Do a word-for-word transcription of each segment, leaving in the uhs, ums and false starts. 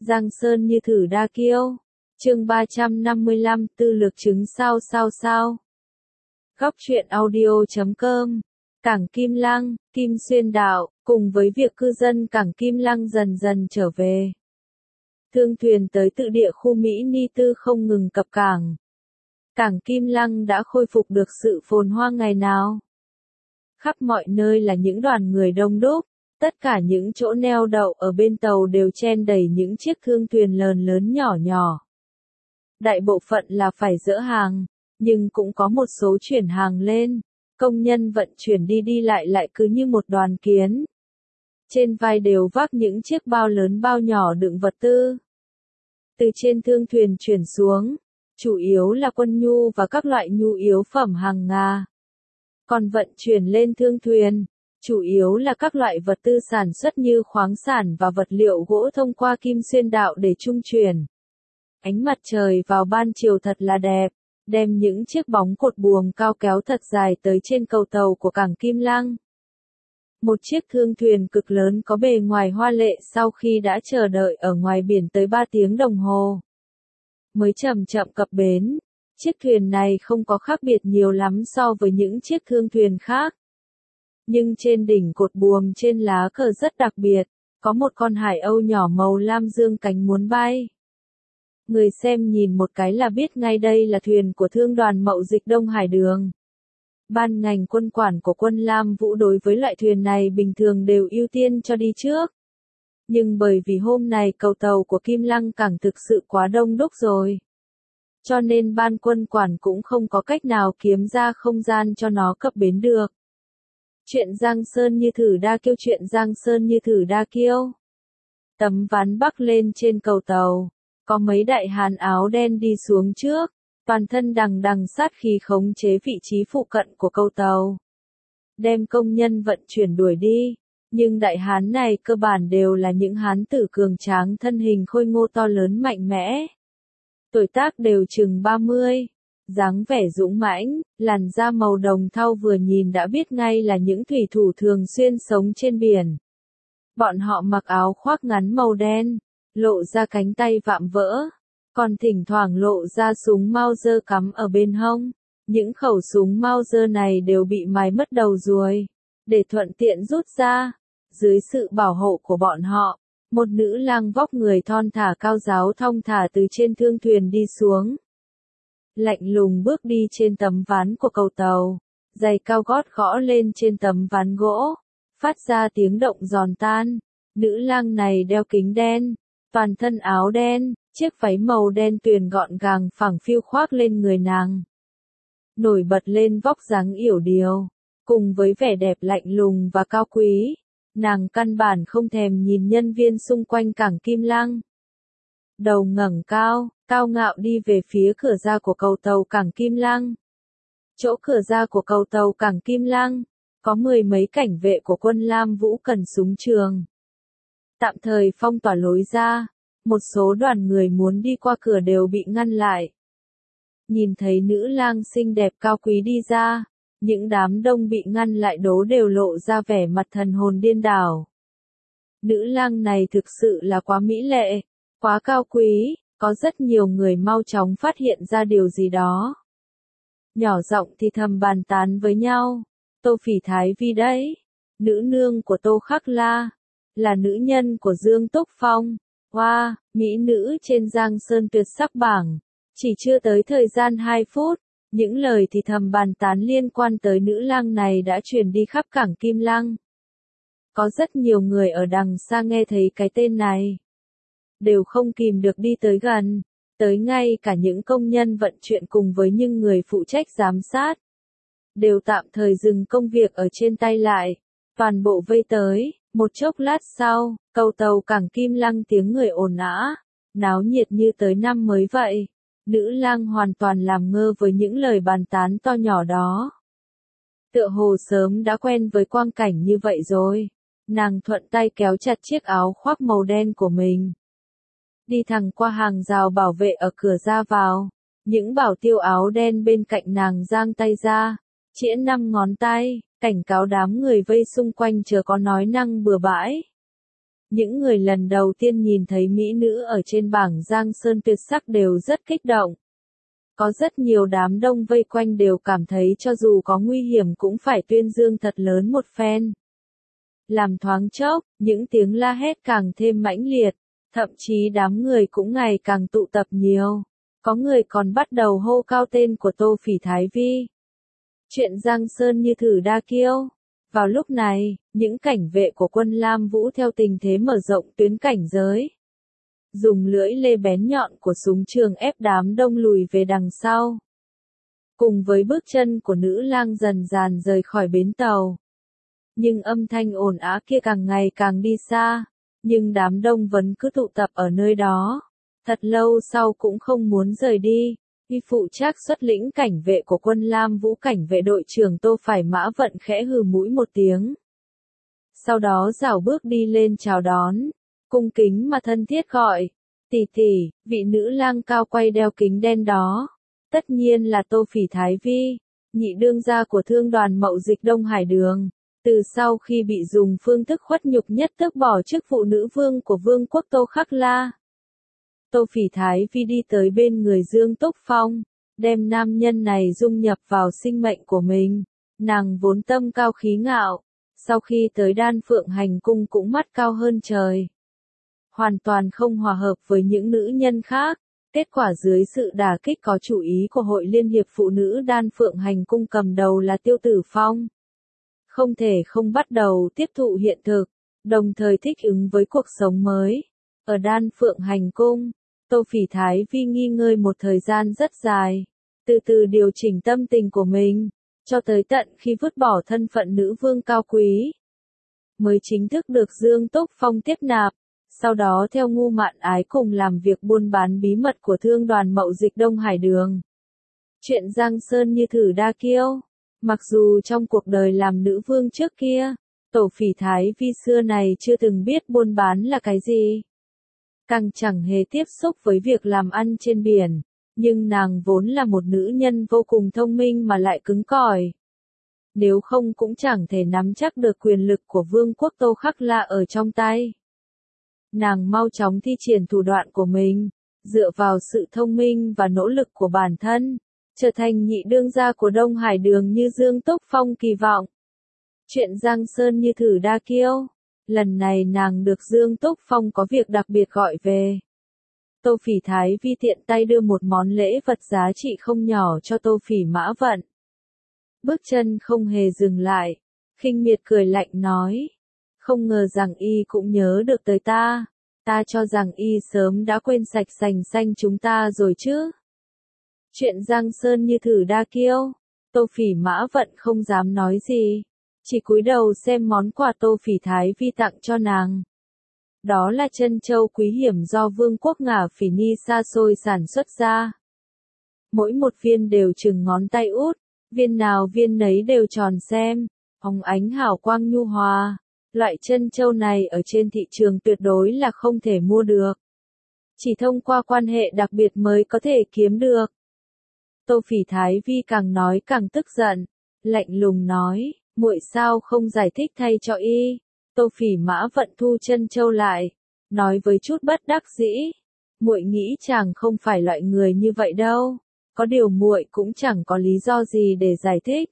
Giang Sơn như thử đa kiêu. Chương ba trăm năm mươi lăm, tư lược chứng sao sao sao. Góc truyện audio chấm com. Cảng Kim Lăng, Kim Xuyên Đạo, cùng với việc cư dân cảng Kim Lăng dần dần trở về. Thương thuyền tới tự địa khu Mỹ Ni Tư không ngừng cập cảng. Cảng Kim Lăng đã khôi phục được sự phồn hoa ngày nào. Khắp mọi nơi là những đoàn người đông đúc, tất cả những chỗ neo đậu ở bên tàu đều chen đầy những chiếc thương thuyền lớn lớn nhỏ nhỏ. Đại bộ phận là phải dỡ hàng, nhưng cũng có một số chuyển hàng lên, công nhân vận chuyển đi đi lại lại cứ như một đoàn kiến. Trên vai đều vác những chiếc bao lớn bao nhỏ đựng vật tư. Từ trên thương thuyền chuyển xuống, chủ yếu là quân nhu và các loại nhu yếu phẩm hàng Nga. Còn vận chuyển lên thương thuyền, chủ yếu là các loại vật tư sản xuất như khoáng sản và vật liệu gỗ thông qua Kim Xuyên Đạo để trung chuyển. Ánh mặt trời vào ban chiều thật là đẹp, đem những chiếc bóng cột buồm cao kéo thật dài tới trên cầu tàu của cảng Kim Lăng. Một chiếc thương thuyền cực lớn có bề ngoài hoa lệ sau khi đã chờ đợi ở ngoài biển tới ba tiếng đồng hồ. Mới chậm chậm cập bến, chiếc thuyền này không có khác biệt nhiều lắm so với những chiếc thương thuyền khác. Nhưng trên đỉnh cột buồm trên lá cờ rất đặc biệt, có một con hải âu nhỏ màu lam dương cánh muốn bay. Người xem nhìn một cái là biết ngay đây là thuyền của Thương đoàn Mậu Dịch Đông Hải Đường. Ban ngành quân quản của quân Lam Vũ đối với loại thuyền này bình thường đều ưu tiên cho đi trước. Nhưng bởi vì hôm này cầu tàu của Kim Lăng cảng thực sự quá đông đúc rồi. Cho nên ban quân quản cũng không có cách nào kiếm ra không gian cho nó cập bến được. Chuyện Giang Sơn như thử đa kiêu chuyện Giang Sơn như thử đa kiêu. Tấm ván bắc lên trên cầu tàu, có mấy đại hán áo đen đi xuống trước, toàn thân đằng đằng sát khí khống chế vị trí phụ cận của cầu tàu. Đem công nhân vận chuyển đuổi đi, nhưng đại hán này cơ bản đều là những hán tử cường tráng thân hình khôi ngô to lớn mạnh mẽ. Tuổi tác đều chừng ba mươi, dáng vẻ dũng mãnh, làn da màu đồng thau vừa nhìn đã biết ngay là những thủy thủ thường xuyên sống trên biển. Bọn họ mặc áo khoác ngắn màu đen, lộ ra cánh tay vạm vỡ, còn thỉnh thoảng lộ ra súng Mauser cắm ở bên hông. Những khẩu súng Mauser này đều bị mài mất đầu ruồi, để thuận tiện rút ra. Dưới sự bảo hộ của bọn họ, một nữ lang vóc người thon thả cao ráo thong thả từ trên thương thuyền đi xuống. Lạnh lùng bước đi trên tấm ván của cầu tàu, giày cao gót gõ lên trên tấm ván gỗ, phát ra tiếng động giòn tan. Nữ lang này đeo kính đen, toàn thân áo đen, chiếc váy màu đen tuyền gọn gàng phẳng phiu khoác lên người nàng. Nổi bật lên vóc dáng yểu điệu, cùng với vẻ đẹp lạnh lùng và cao quý, nàng căn bản không thèm nhìn nhân viên xung quanh cảng Kim Lăng. Đầu ngẩng cao, cao ngạo đi về phía cửa ra của cầu tàu cảng Kim Lăng. Chỗ cửa ra của cầu tàu cảng Kim Lăng, có mười mấy cảnh vệ của quân Lam Vũ cần súng trường. Tạm thời phong tỏa lối ra, một số đoàn người muốn đi qua cửa đều bị ngăn lại. Nhìn thấy nữ lang xinh đẹp cao quý đi ra, những đám đông bị ngăn lại đố đều lộ ra vẻ mặt thần hồn điên đảo. Nữ lang này thực sự là quá mỹ lệ, quá cao quý, có rất nhiều người mau chóng phát hiện ra điều gì đó. Nhỏ giọng thì thầm bàn tán với nhau, Tô Phỉ Thái Vi đấy, nữ nương của Tô Khắc La, là nữ nhân của Dương Túc Phong, hoa, wow, mỹ nữ trên Giang Sơn tuyệt sắc bảng. Chỉ chưa tới thời gian hai phút, những lời thì thầm bàn tán liên quan tới nữ lang này đã truyền đi khắp cảng Kim Lăng. Có rất nhiều người ở đằng xa nghe thấy cái tên này, đều không kìm được đi tới gần, tới ngay cả những công nhân vận chuyển cùng với những người phụ trách giám sát. Đều tạm thời dừng công việc ở trên tay lại, toàn bộ vây tới, một chốc lát sau, cầu tàu cảng Kim Lăng tiếng người ồn ào, náo nhiệt như tới năm mới vậy. Nữ lang hoàn toàn làm ngơ với những lời bàn tán to nhỏ đó. Tựa hồ sớm đã quen với quang cảnh như vậy rồi. Nàng thuận tay kéo chặt chiếc áo khoác màu đen của mình. Đi thẳng qua hàng rào bảo vệ ở cửa ra vào. Những bảo tiêu áo đen bên cạnh nàng giang tay ra, chĩa năm ngón tay, cảnh cáo đám người vây xung quanh chờ có nói năng bừa bãi. Những người lần đầu tiên nhìn thấy mỹ nữ ở trên bảng Giang Sơn tuyệt sắc đều rất kích động. Có rất nhiều đám đông vây quanh đều cảm thấy cho dù có nguy hiểm cũng phải tuyên dương thật lớn một phen. Làm thoáng chốc, những tiếng la hét càng thêm mãnh liệt, thậm chí đám người cũng ngày càng tụ tập nhiều. Có người còn bắt đầu hô cao tên của Tô Phỉ Thái Vi. Chuyện Giang Sơn như thử đa kiêu. Vào lúc này, những cảnh vệ của quân Lam Vũ theo tình thế mở rộng tuyến cảnh giới. Dùng lưỡi lê bén nhọn của súng trường ép đám đông lùi về đằng sau. Cùng với bước chân của nữ lang dần dàn rời khỏi bến tàu. Nhưng âm thanh ồn ào kia càng ngày càng đi xa, nhưng đám đông vẫn cứ tụ tập ở nơi đó. Thật lâu sau cũng không muốn rời đi. Y phụ trách xuất lĩnh cảnh vệ của quân Lam Vũ cảnh vệ đội trưởng Tô Phải Mã Vận khẽ hừ mũi một tiếng. Sau đó rảo bước đi lên chào đón, cung kính mà thân thiết gọi, tỷ tỷ, vị nữ lang cao quay đeo kính đen đó. Tất nhiên là Tô Phỉ Thái Vi, nhị đương gia của thương đoàn mậu dịch Đông Hải Đường. Từ sau khi bị dùng phương thức khuất nhục nhất tước bỏ chức phụ nữ vương của vương quốc Tô Khắc La. Tô Phỉ Thái Vi đi tới bên người Dương Túc Phong, đem nam nhân này dung nhập vào sinh mệnh của mình. Nàng vốn tâm cao khí ngạo, sau khi tới Đan Phượng Hành Cung cũng mắt cao hơn trời. Hoàn toàn không hòa hợp với những nữ nhân khác. Kết quả dưới sự đả kích có chủ ý của Hội Liên hiệp Phụ nữ Đan Phượng Hành Cung cầm đầu là Tiêu Tử Phong. Không thể không bắt đầu tiếp thụ hiện thực, đồng thời thích ứng với cuộc sống mới. Ở Đan Phượng Hành Cung, Tô Phỉ Thái Vi nghỉ ngơi một thời gian rất dài, từ từ điều chỉnh tâm tình của mình, cho tới tận khi vứt bỏ thân phận nữ vương cao quý. Mới chính thức được Dương Túc Phong tiếp nạp, sau đó theo Ngu Mạn Ái cùng làm việc buôn bán bí mật của thương đoàn mậu dịch Đông Hải Đường. Chuyện Giang Sơn như thử đa kiêu. Mặc dù trong cuộc đời làm nữ vương trước kia, Tô Phỉ Thái Vi xưa này chưa từng biết buôn bán là cái gì. Càng chẳng hề tiếp xúc với việc làm ăn trên biển, nhưng nàng vốn là một nữ nhân vô cùng thông minh mà lại cứng cỏi. Nếu không cũng chẳng thể nắm chắc được quyền lực của vương quốc Tô Khắc La ở trong tay. Nàng mau chóng thi triển thủ đoạn của mình, dựa vào sự thông minh và nỗ lực của bản thân, trở thành nhị đương gia của Đông Hải Đường như Dương Túc Phong kỳ vọng. Chuyện Giang Sơn như thử đa kiêu. Lần này nàng được Dương Túc Phong có việc đặc biệt gọi về. Tô Phỉ Thái Vi tiện tay đưa một món lễ vật giá trị không nhỏ cho Tô Phỉ Mã Vận. Bước chân không hề dừng lại, khinh miệt cười lạnh nói. Không ngờ rằng y cũng nhớ được tới ta. Ta cho rằng y sớm đã quên sạch sành xanh chúng ta rồi chứ. Chuyện Giang Sơn như thử đa kiêu. Tô Phỉ Mã Vận không dám nói gì, chỉ cúi đầu xem món quà Tô Phỉ Thái Vi tặng cho nàng. Đó là trân châu quý hiểm do vương quốc Ngả Phỉ Ni xa xôi sản xuất ra. Mỗi một viên đều chừng ngón tay út, viên nào viên nấy đều tròn xem, óng ánh hào quang nhu hòa. Loại trân châu này ở trên thị trường tuyệt đối là không thể mua được. Chỉ thông qua quan hệ đặc biệt mới có thể kiếm được. Tô Phỉ Thái Vi càng nói càng tức giận, lạnh lùng nói, muội sao không giải thích thay cho y. Tô Phỉ Mã Vận thu trân châu lại, nói với chút bất đắc dĩ, muội nghĩ chàng không phải loại người như vậy đâu, có điều muội cũng chẳng có lý do gì để giải thích.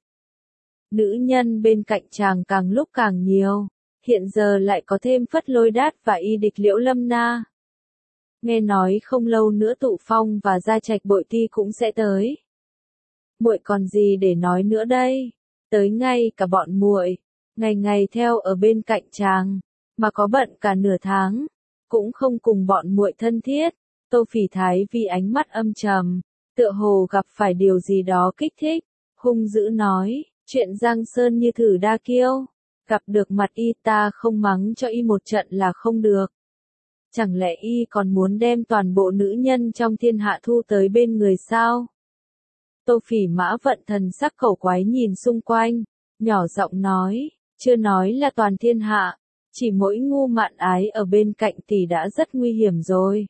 Nữ nhân bên cạnh chàng càng lúc càng nhiều, hiện giờ lại có thêm Phất Lôi Đát và y địch Liễu Lâm Na. Nghe nói không lâu nữa Tụ Phong và Gia Trạch Bội Ti cũng sẽ tới. Muội còn gì để nói nữa đây? Tới ngay cả bọn muội, ngày ngày theo ở bên cạnh chàng, mà có bận cả nửa tháng, cũng không cùng bọn muội thân thiết. Tô Phỉ Thái Vi ánh mắt âm trầm, tựa hồ gặp phải điều gì đó kích thích, hung dữ nói, chuyện Giang Sơn như thử đa kiêu, gặp được mặt y ta không mắng cho y một trận là không được. Chẳng lẽ y còn muốn đem toàn bộ nữ nhân trong thiên hạ thu tới bên người sao? Tô Phỉ Mã Vận thần sắc khẩu quái nhìn xung quanh, nhỏ giọng nói, chưa nói là toàn thiên hạ, chỉ mỗi Ngu Mạn Ái ở bên cạnh thì đã rất nguy hiểm rồi.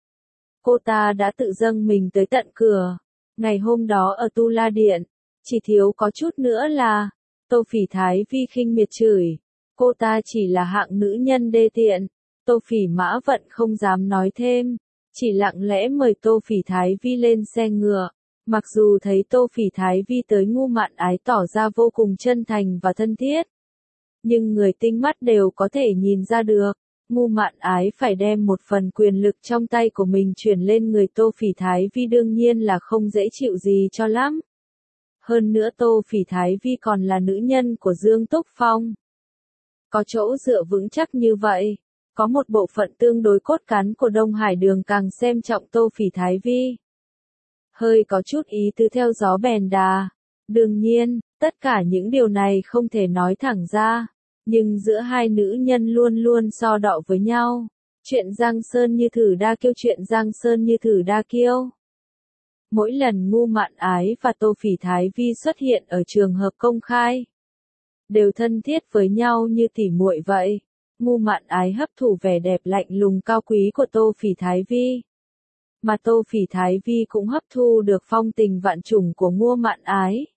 Cô ta đã tự dâng mình tới tận cửa, ngày hôm đó ở Tu La Điện, chỉ thiếu có chút nữa là, Tô Phỉ Thái Vi khinh miệt chửi, cô ta chỉ là hạng nữ nhân đê tiện, Tô Phỉ Mã Vận không dám nói thêm, chỉ lặng lẽ mời Tô Phỉ Thái Vi lên xe ngựa. Mặc dù thấy Tô Phỉ Thái Vi tới Ngu Mạn Ái tỏ ra vô cùng chân thành và thân thiết, nhưng người tinh mắt đều có thể nhìn ra được, Ngu Mạn Ái phải đem một phần quyền lực trong tay của mình chuyển lên người Tô Phỉ Thái Vi đương nhiên là không dễ chịu gì cho lắm. Hơn nữa Tô Phỉ Thái Vi còn là nữ nhân của Dương Túc Phong. Có chỗ dựa vững chắc như vậy, có một bộ phận tương đối cốt cán của Đông Hải Đường càng xem trọng Tô Phỉ Thái Vi. Hơi có chút ý tứ theo gió bèn đà. Đương nhiên, tất cả những điều này không thể nói thẳng ra, nhưng giữa hai nữ nhân luôn luôn so đọ với nhau. Chuyện Giang Sơn như thử đa kiêu, chuyện Giang Sơn như thử đa kiêu. Mỗi lần Ngu Mạn Ái và Tô Phỉ Thái Vi xuất hiện ở trường hợp công khai, đều thân thiết với nhau như tỉ muội vậy. Ngu Mạn Ái hấp thụ vẻ đẹp lạnh lùng cao quý của Tô Phỉ Thái Vi, mà Tô Phỉ Thái Vi cũng hấp thu được phong tình vạn trùng của Ngu Mạn Ái.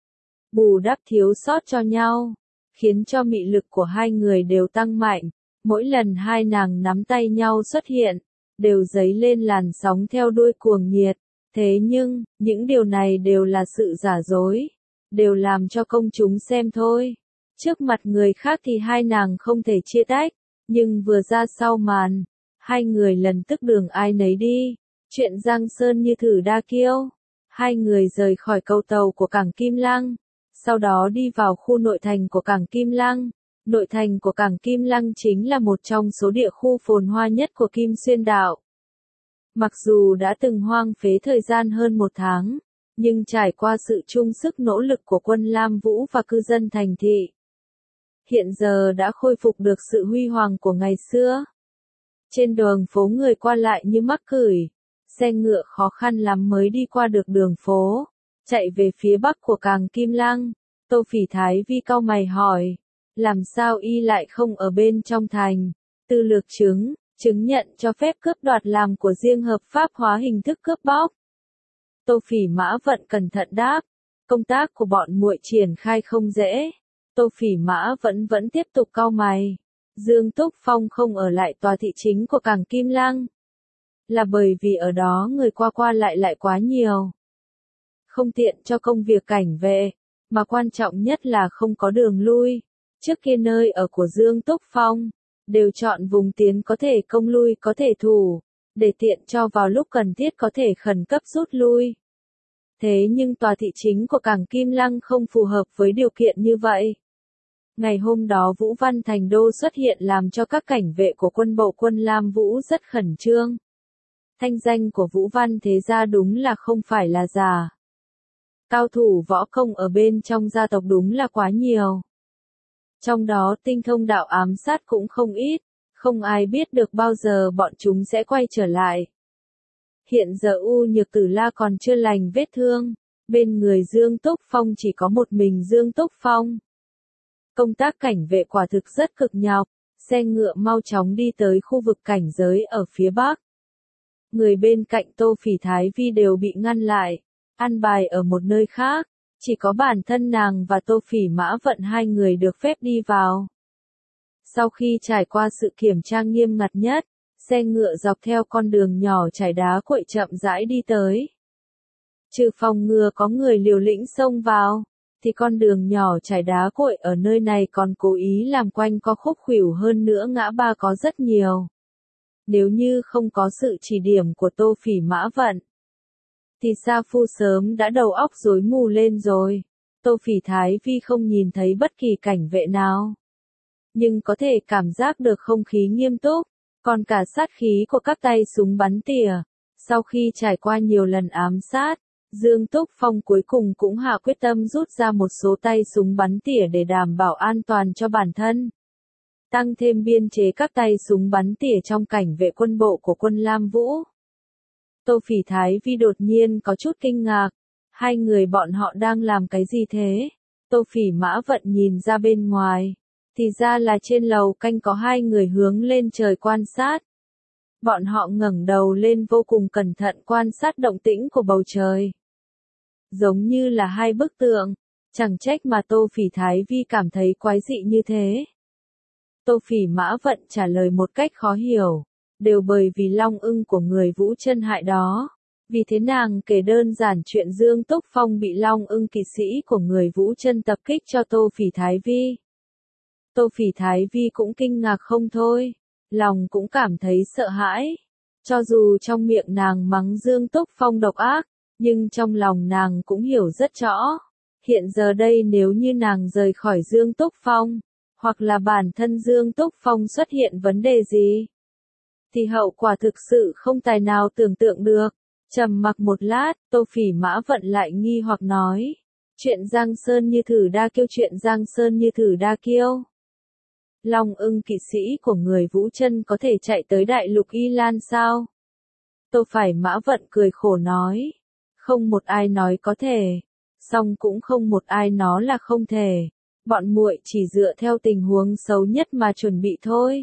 Bù đắp thiếu sót cho nhau, khiến cho mị lực của hai người đều tăng mạnh. Mỗi lần hai nàng nắm tay nhau xuất hiện, đều dấy lên làn sóng theo đuôi cuồng nhiệt. Thế nhưng, những điều này đều là sự giả dối, đều làm cho công chúng xem thôi. Trước mặt người khác thì hai nàng không thể chia tách, nhưng vừa ra sau màn, hai người lần tức đường ai nấy đi. Chuyện Giang Sơn như thử đa kiêu. Hai người rời khỏi cầu tàu của cảng Kim Lăng, sau đó đi vào khu nội thành của cảng Kim Lăng. Nội thành của cảng Kim Lăng chính là một trong số địa khu phồn hoa nhất của Kim Xuyên Đạo. Mặc dù đã từng hoang phế thời gian hơn một tháng, nhưng trải qua sự chung sức nỗ lực của quân Lam Vũ và cư dân thành thị, hiện giờ đã khôi phục được sự huy hoàng của ngày xưa. Trên đường phố người qua lại như mắc cửi, xe ngựa khó khăn lắm mới đi qua được đường phố, chạy về phía bắc của cảng Kim Lăng. Tô Phỉ Thái Vi cau mày hỏi, làm sao y lại không ở bên trong thành? Tư lược chứng, chứng nhận cho phép cướp đoạt làm của riêng hợp pháp hóa hình thức cướp bóc. Tô Phỉ Mã Vận cẩn thận đáp, công tác của bọn muội triển khai không dễ. Tô Phỉ Mã vẫn vẫn tiếp tục cau mày. Dương Túc Phong không ở lại tòa thị chính của cảng Kim Lăng, là bởi vì ở đó người qua qua lại lại quá nhiều, không tiện cho công việc cảnh vệ, mà quan trọng nhất là không có đường lui. Trước kia nơi ở của Dương Túc Phong đều chọn vùng tiến có thể công lui có thể thủ, để tiện cho vào lúc cần thiết có thể khẩn cấp rút lui. Thế nhưng tòa thị chính của cảng Kim Lăng không phù hợp với điều kiện như vậy. Ngày hôm đó Vũ Văn Thành Đô xuất hiện làm cho các cảnh vệ của quân bộ quân Lam Vũ rất khẩn trương. Thanh danh của Vũ Văn thế gia đúng là không phải là giả. Cao thủ võ công ở bên trong gia tộc đúng là quá nhiều. Trong đó tinh thông đạo ám sát cũng không ít, không ai biết được bao giờ bọn chúng sẽ quay trở lại. Hiện giờ U Nhược Tử La còn chưa lành vết thương, bên người Dương Túc Phong chỉ có một mình Dương Túc Phong. Công tác cảnh vệ quả thực rất cực nhọc, xe ngựa mau chóng đi tới khu vực cảnh giới ở phía bắc. Người bên cạnh Tô Phỉ Thái Vi đều bị ngăn lại, an bài ở một nơi khác, chỉ có bản thân nàng và Tô Phỉ Mã Vận hai người được phép đi vào. Sau khi trải qua sự kiểm tra nghiêm ngặt nhất, xe ngựa dọc theo con đường nhỏ trải đá cuội chậm rãi đi tới. Trừ phòng ngừa có người liều lĩnh xông vào, thì con đường nhỏ trải đá cuội ở nơi này còn cố ý làm quanh co khúc khuỷu hơn nữa ngã ba có rất nhiều. Nếu như không có sự chỉ điểm của Tô Phỉ Mã Vận, thì Sa Phu sớm đã đầu óc rối mù lên rồi. Tô Phỉ Thái Vi không nhìn thấy bất kỳ cảnh vệ nào, nhưng có thể cảm giác được không khí nghiêm túc, còn cả sát khí của các tay súng bắn tỉa. Sau khi trải qua nhiều lần ám sát, Dương Túc Phong cuối cùng cũng hạ quyết tâm rút ra một số tay súng bắn tỉa để đảm bảo an toàn cho bản thân. Tăng thêm biên chế các tay súng bắn tỉa trong cảnh vệ quân bộ của quân Lam Vũ. Tô Phỉ Thái Vi đột nhiên có chút kinh ngạc. Hai người bọn họ đang làm cái gì thế? Tô Phỉ Mã Vận nhìn ra bên ngoài. Thì ra là trên lầu canh có hai người hướng lên trời quan sát. Bọn họ ngẩng đầu lên vô cùng cẩn thận quan sát động tĩnh của bầu trời. Giống như là hai bức tượng. Chẳng trách mà Tô Phỉ Thái Vi cảm thấy quái dị như thế. Tô Phỉ Mã Vận trả lời một cách khó hiểu, đều bởi vì Long Ưng của người Vũ Chân hại đó. Vì thế nàng kể đơn giản chuyện Dương Túc Phong bị Long Ưng kỵ sĩ của người Vũ Chân tập kích cho Tô Phỉ Thái Vi. Tô Phỉ Thái Vi cũng kinh ngạc không thôi, lòng cũng cảm thấy sợ hãi. Cho dù trong miệng nàng mắng Dương Túc Phong độc ác, nhưng trong lòng nàng cũng hiểu rất rõ. Hiện giờ đây nếu như nàng rời khỏi Dương Túc Phong, hoặc là bản thân Dương Túc Phong xuất hiện vấn đề gì, thì hậu quả thực sự không tài nào tưởng tượng được. Trầm mặc một lát, Tô Phỉ Mã Vận lại nghi hoặc nói. Chuyện Giang Sơn Như Thử Đa Kiêu chuyện Giang Sơn Như Thử Đa Kiêu. Long Ưng kỵ sĩ của người Vũ Chân có thể chạy tới đại lục Y Lan sao? Tô Phỉ Mã Vận cười khổ nói. Không một ai nói có thể, song cũng không một ai nói là không thể. Bọn muội chỉ dựa theo tình huống xấu nhất mà chuẩn bị thôi.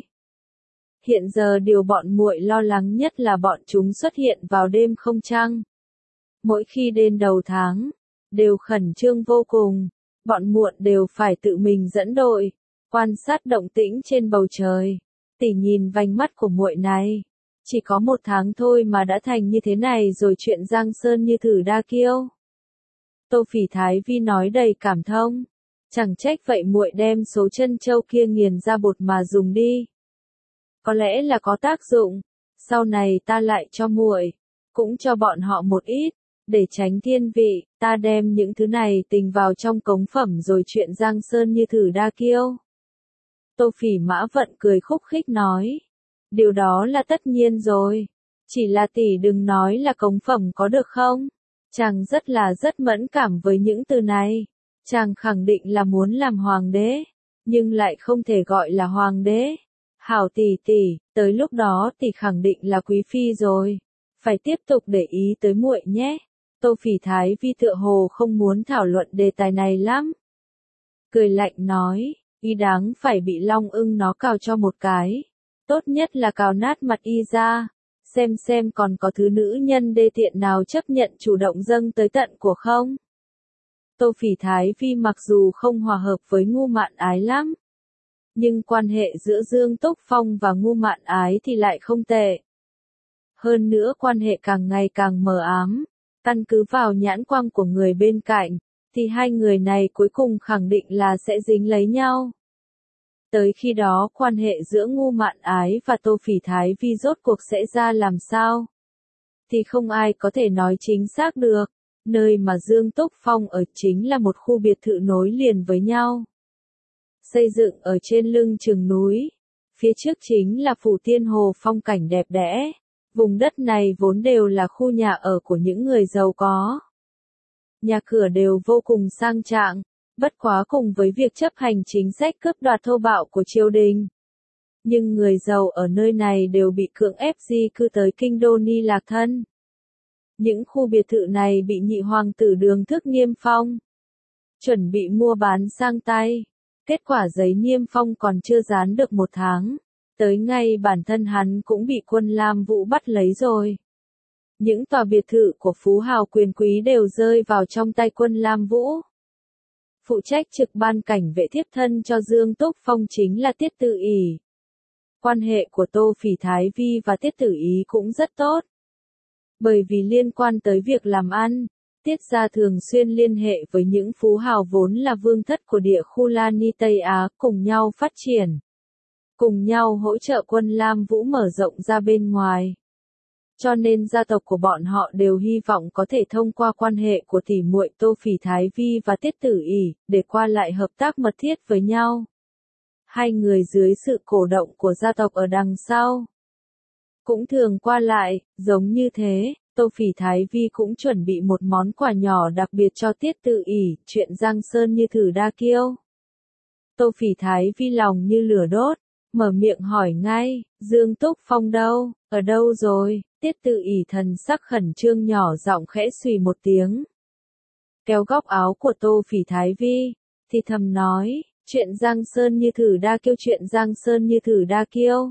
Hiện giờ điều bọn muội lo lắng nhất là bọn chúng xuất hiện vào đêm không trăng. Mỗi khi đến đầu tháng, đều khẩn trương vô cùng, bọn muội đều phải tự mình dẫn đội, quan sát động tĩnh trên bầu trời. Tỷ nhìn vành mắt của muội này, chỉ có một tháng thôi mà đã thành như thế này rồi. Chuyện Giang Sơn Như Thử Đa Kiêu. Tô Phỉ Thái Vi nói đầy cảm thông, chẳng trách vậy muội đem số chân châu kia nghiền ra bột mà dùng đi. Có lẽ là có tác dụng, sau này ta lại cho muội, cũng cho bọn họ một ít, để tránh thiên vị, ta đem những thứ này tình vào trong cống phẩm rồi. Chuyện Giang Sơn Như Thử Đa Kiêu. Tô Phỉ Mã Vận cười khúc khích nói, điều đó là tất nhiên rồi, chỉ là tỷ đừng nói là cống phẩm có được không? Chàng rất là rất mẫn cảm với những từ này, chàng khẳng định là muốn làm hoàng đế, nhưng lại không thể gọi là hoàng đế. Hảo tỷ tỷ, tới lúc đó tỷ khẳng định là quý phi rồi, phải tiếp tục để ý tới muội nhé. Tô Phỉ Thái Vi tựa hồ không muốn thảo luận đề tài này lắm. Cười lạnh nói, y đáng phải bị Long Ưng nó cào cho một cái, tốt nhất là cào nát mặt y ra, xem xem còn có thứ nữ nhân đê tiện nào chấp nhận chủ động dâng tới tận của không. Tô Phỉ Thái Vi mặc dù không hòa hợp với Ngu Mạn Ái lắm, nhưng quan hệ giữa Dương Túc Phong và Ngu Mạn Ái thì lại không tệ. Hơn nữa quan hệ càng ngày càng mờ ám, căn cứ vào nhãn quang của người bên cạnh, thì hai người này cuối cùng khẳng định là sẽ dính lấy nhau. Tới khi đó quan hệ giữa Ngu Mạn Ái và Tô Phỉ Thái Vi rốt cuộc sẽ ra làm sao? Thì không ai có thể nói chính xác được, nơi mà Dương Túc Phong ở chính là một khu biệt thự nối liền với nhau. Xây dựng ở trên lưng chừng núi, phía trước chính là Phủ Tiên Hồ phong cảnh đẹp đẽ. Vùng đất này vốn đều là khu nhà ở của những người giàu có. Nhà cửa đều vô cùng sang trọng, bất quá cùng với việc chấp hành chính sách cướp đoạt thô bạo của triều đình. Nhưng người giàu ở nơi này đều bị cưỡng ép di cư tới kinh đô Ni Lạc Thân. Những khu biệt thự này bị nhị hoàng tử Đường Thức niêm phong, chuẩn bị mua bán sang tay. Kết quả giấy niêm phong còn chưa dán được một tháng, tới ngay bản thân hắn cũng bị quân Lam Vũ bắt lấy rồi. Những tòa biệt thự của phú hào quyền quý đều rơi vào trong tay quân Lam Vũ. Phụ trách trực ban cảnh vệ thiếp thân cho Dương Túc Phong chính là Tiết Tử Ỷ. Quan hệ của Tô Phỉ Thái Vi và Tiết Tử Ỷ cũng rất tốt. Bởi vì liên quan tới việc làm ăn, Tiết gia thường xuyên liên hệ với những phú hào vốn là vương thất của địa khu La Ni Tây Á cùng nhau phát triển. Cùng nhau hỗ trợ quân Lam Vũ mở rộng ra bên ngoài. Cho nên gia tộc của bọn họ đều hy vọng có thể thông qua quan hệ của tỷ muội Tô Phỉ Thái Vi và Tiết Tử Ỷ, để qua lại hợp tác mật thiết với nhau. Hai người dưới sự cổ động của gia tộc ở đằng sau cũng thường qua lại, giống như thế, Tô Phỉ Thái Vi cũng chuẩn bị một món quà nhỏ đặc biệt cho Tiết Tử Ỷ. Chuyện Giang Sơn Như Thử Đa Kiêu. Tô Phỉ Thái Vi lòng như lửa đốt, mở miệng hỏi ngay, Dương Túc Phong đâu, ở đâu rồi? Tiết Tử Ỷ thần sắc khẩn trương nhỏ giọng khẽ xùy một tiếng, kéo góc áo của Tô Phỉ Thái Vi, thì thầm nói, chuyện Giang Sơn Như Thử Đa Kiêu chuyện Giang Sơn Như Thử Đa Kiêu.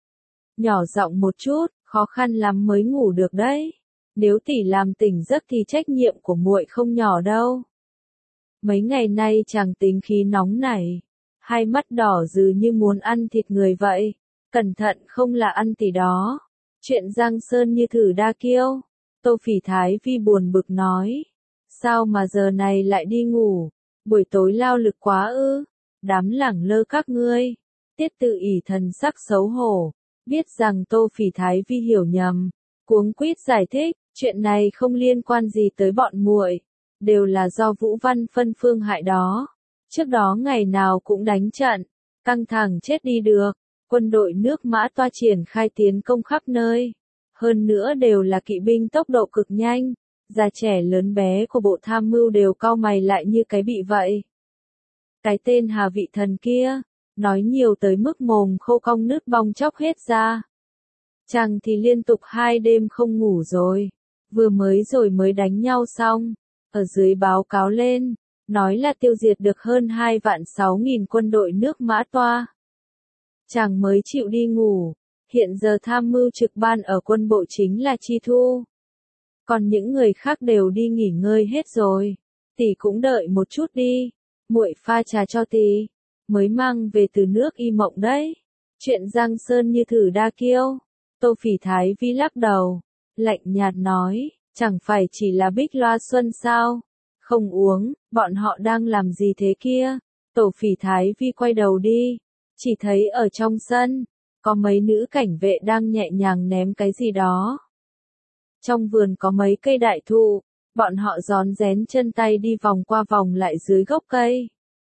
Nhỏ giọng một chút, khó khăn lắm mới ngủ được đấy. Nếu tỷ làm tỉnh giấc thì trách nhiệm của muội không nhỏ đâu. Mấy ngày nay chàng tính khí nóng nảy, hai mắt đỏ dừ như muốn ăn thịt người vậy. Cẩn thận không là ăn tỷ đó. Chuyện Giang Sơn như thử đa kiêu. Tô Phỉ Thái Vi buồn bực nói. Sao mà giờ này lại đi ngủ? Buổi tối lao lực quá ư? Đám lẳng lơ các ngươi. Tiết Tự ỷ thần sắc xấu hổ. Biết rằng Tô Phỉ Thái Vi hiểu nhầm. Cuống quýt giải thích. Chuyện này không liên quan gì tới bọn muội. Đều là do Vũ Văn phân phương hại đó. Trước đó ngày nào cũng đánh trận. Căng thẳng chết đi được. Quân đội nước Mã Toa triển khai tiến công khắp nơi. Hơn nữa đều là kỵ binh tốc độ cực nhanh. Già trẻ lớn bé của bộ tham mưu đều cau mày lại như cái bị vậy. Cái tên Hà Vị Thần kia, nói nhiều tới mức mồm khô cong nứt bong chóc hết ra. Chàng thì liên tục hai đêm không ngủ rồi. Vừa mới rồi mới đánh nhau xong. Ở dưới báo cáo lên, nói là tiêu diệt được hơn hai vạn sáu nghìn quân đội nước Mã Toa. Chàng mới chịu đi ngủ. Hiện giờ tham mưu trực ban ở quân bộ chính là Chi Thu. Còn những người khác đều đi nghỉ ngơi hết rồi. Tỷ cũng đợi một chút đi. Muội pha trà cho tỷ. Mới mang về từ nước Y Mộng đấy. Chuyện Giang Sơn như thử đa kiêu. Tô Phỉ Thái Vi lắc đầu. Lạnh nhạt nói. Chẳng phải chỉ là Bích Loa Xuân sao? Không uống. Bọn họ đang làm gì thế kia? Tô Phỉ Thái Vi quay đầu đi. Chỉ thấy ở trong sân. Có mấy nữ cảnh vệ đang nhẹ nhàng ném cái gì đó. Trong vườn có mấy cây đại thụ, bọn họ rón rén chân tay đi vòng qua vòng lại dưới gốc cây.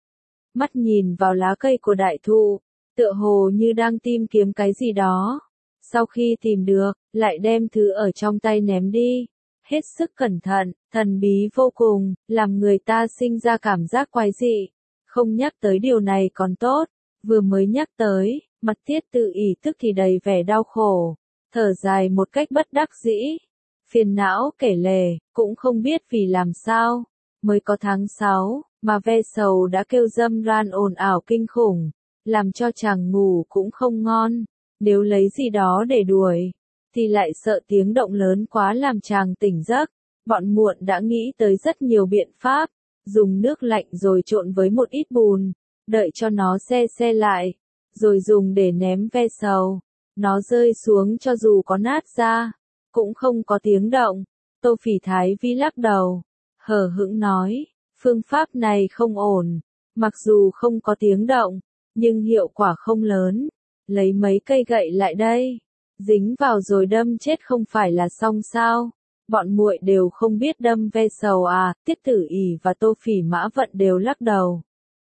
Mắt nhìn vào lá cây của đại thụ, tựa hồ như đang tìm kiếm cái gì đó. Sau khi tìm được, lại đem thứ ở trong tay ném đi. Hết sức cẩn thận, thần bí vô cùng, làm người ta sinh ra cảm giác quái dị. Không nhắc tới điều này còn tốt, vừa mới nhắc tới, mặt Tiết Tự ỷ tức thì đầy vẻ đau khổ, thở dài một cách bất đắc dĩ. Phiền não kể lể, cũng không biết vì làm sao. Mới có tháng sáu, mà ve sầu đã kêu râm ran ồn ào kinh khủng, làm cho chàng ngủ cũng không ngon. Nếu lấy gì đó để đuổi, thì lại sợ tiếng động lớn quá làm chàng tỉnh giấc. Bọn muộn đã nghĩ tới rất nhiều biện pháp, dùng nước lạnh rồi trộn với một ít bùn, đợi cho nó se se lại, rồi dùng để ném ve sầu. Nó rơi xuống cho dù có nát ra, cũng không có tiếng động. Tô Phỉ Thái Vi lắc đầu, hờ hững nói, phương pháp này không ổn, mặc dù không có tiếng động, nhưng hiệu quả không lớn. Lấy mấy cây gậy lại đây, dính vào rồi đâm chết không phải là xong sao? Bọn muội đều không biết đâm ve sầu à? Tiết Tử ỷ và Tô Phỉ Mã Vận đều lắc đầu.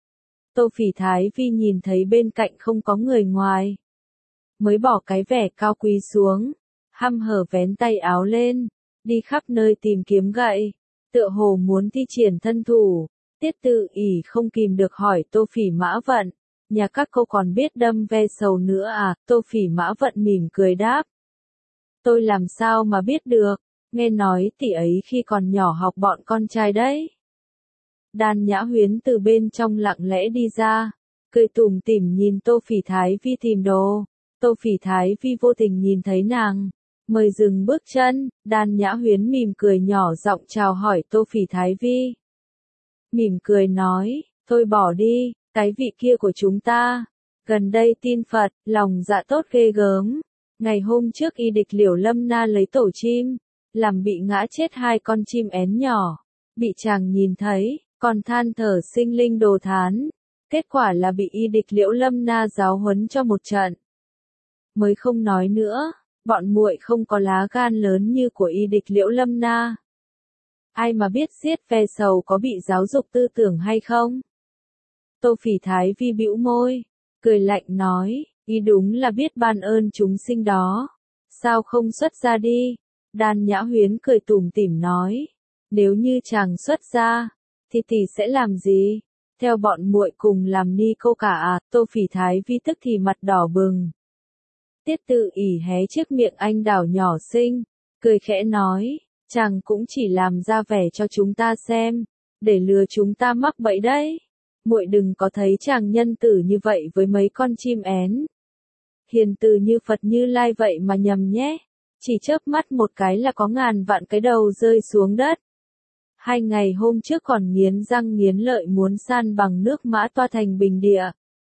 Tô Phỉ Thái Vi nhìn thấy bên cạnh không có người ngoài, mới bỏ cái vẻ cao quý xuống, hăm hở vén tay áo lên, đi khắp nơi tìm kiếm gậy, tựa hồ muốn thi triển thân thủ. Tiết Tự ỷ không kìm được hỏi Tô Phỉ Mã Vận, nhà các cô còn biết đâm ve sầu nữa à? Tô Phỉ Mã Vận mỉm cười đáp. Tôi làm sao mà biết được, nghe nói tỷ ấy khi còn nhỏ học bọn con trai đấy. Đan Nhã Huyến từ bên trong lặng lẽ đi ra, cười tủm tỉm nhìn Tô Phỉ Thái Vi tìm đồ. Tô Phỉ Thái Vi vô tình nhìn thấy nàng, mời dừng bước chân. Đan Nhã Huyến mỉm cười nhỏ giọng chào hỏi Tô Phỉ Thái Vi. Mỉm cười nói, thôi bỏ đi, cái vị kia của chúng ta, gần đây tin Phật, lòng dạ tốt ghê gớm. Ngày hôm trước y địch Liễu Lâm Na lấy tổ chim, làm bị ngã chết hai con chim én nhỏ, bị chàng nhìn thấy, còn than thở sinh linh đồ thán. Kết quả là bị y địch Liễu Lâm Na giáo huấn cho một trận. Mới không nói nữa, bọn muội không có lá gan lớn như của y địch Liễu Lâm Na. Ai mà biết giết ve sầu có bị giáo dục tư tưởng hay không? Tô Phỉ Thái Vi bĩu môi, cười lạnh nói, y đúng là biết ban ơn chúng sinh đó. Sao không xuất ra đi? Đan Nhã Huyến cười tủm tỉm nói, nếu như chàng xuất ra, thì tỷ sẽ làm gì? Theo bọn muội cùng làm ni cô cả à? Tô Phỉ Thái Vi tức thì mặt đỏ bừng. Tiết Tự ỷ hé chiếc miệng anh đào nhỏ xinh, cười khẽ nói, chàng cũng chỉ làm ra vẻ cho chúng ta xem, để lừa chúng ta mắc bẫy đấy. Muội đừng có thấy chàng nhân tử như vậy với mấy con chim én. Hiền từ như Phật Như Lai vậy mà nhầm nhé. Chỉ chớp mắt một cái là có ngàn vạn cái đầu rơi xuống đất. Hai ngày hôm trước còn nghiến răng nghiến lợi muốn san bằng nước Mã Toa thành bình địa.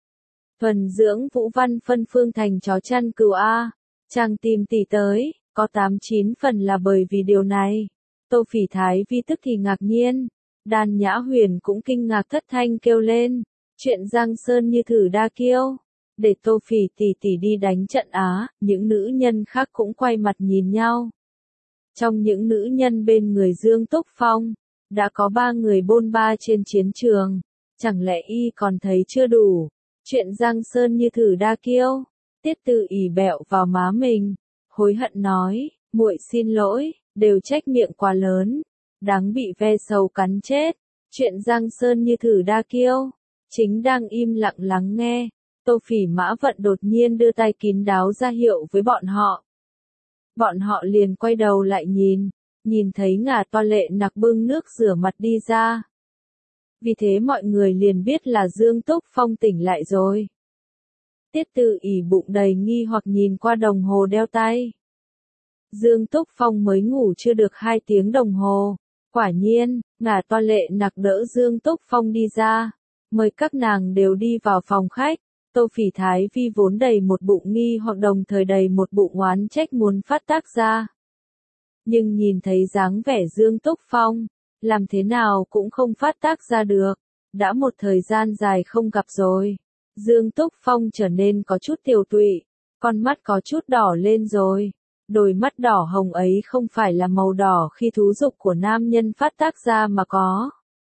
Thuần dưỡng Vũ Văn phân phương thành chó chăn cừu a. Chàng tìm tỷ tới, có tám chín phần là bởi vì điều này. Tô Phỉ Thái Vi tức thì ngạc nhiên. Đàn Nhã Huyền cũng kinh ngạc thất thanh kêu lên. Chuyện Giang Sơn như thử đa kiêu. Để Tô Phỉ tỷ tỷ đi đánh trận á, những nữ nhân khác cũng quay mặt nhìn nhau. Trong những nữ nhân bên người Dương Túc Phong, đã có ba người bôn ba trên chiến trường. Chẳng lẽ y còn thấy chưa đủ? Chuyện Giang Sơn như thử đa kiêu. Tiết Tư ỉ bẹo vào má mình, hối hận nói, muội xin lỗi, đều trách miệng quá lớn, đáng bị ve sầu cắn chết. Chuyện Giang Sơn như thử đa kiêu. Chính đang im lặng lắng nghe, Tô Phỉ Mã Vận đột nhiên đưa tay kín đáo ra hiệu với bọn họ. Bọn họ liền quay đầu lại nhìn, nhìn thấy Ngà Toa Lệ Nặc bưng nước rửa mặt đi ra. Vì thế mọi người liền biết là Dương Túc Phong tỉnh lại rồi. Tiết Tư ỉ bụng đầy nghi hoặc nhìn qua đồng hồ đeo tay. Dương Túc Phong mới ngủ chưa được hai tiếng đồng hồ. Quả nhiên, Ngà Toa Lệ Nặc đỡ Dương Túc Phong đi ra, mời các nàng đều đi vào phòng khách. Tô Phỉ Thái Vi vốn đầy một bụng nghi hoặc đồng thời đầy một bụng oán trách muốn phát tác ra. Nhưng nhìn thấy dáng vẻ Dương Túc Phong, làm thế nào cũng không phát tác ra được. Đã một thời gian dài không gặp rồi. Dương Túc Phong trở nên có chút tiều tụy, con mắt có chút đỏ lên rồi. Đôi mắt đỏ hồng ấy không phải là màu đỏ khi thú dục của nam nhân phát tác ra mà có,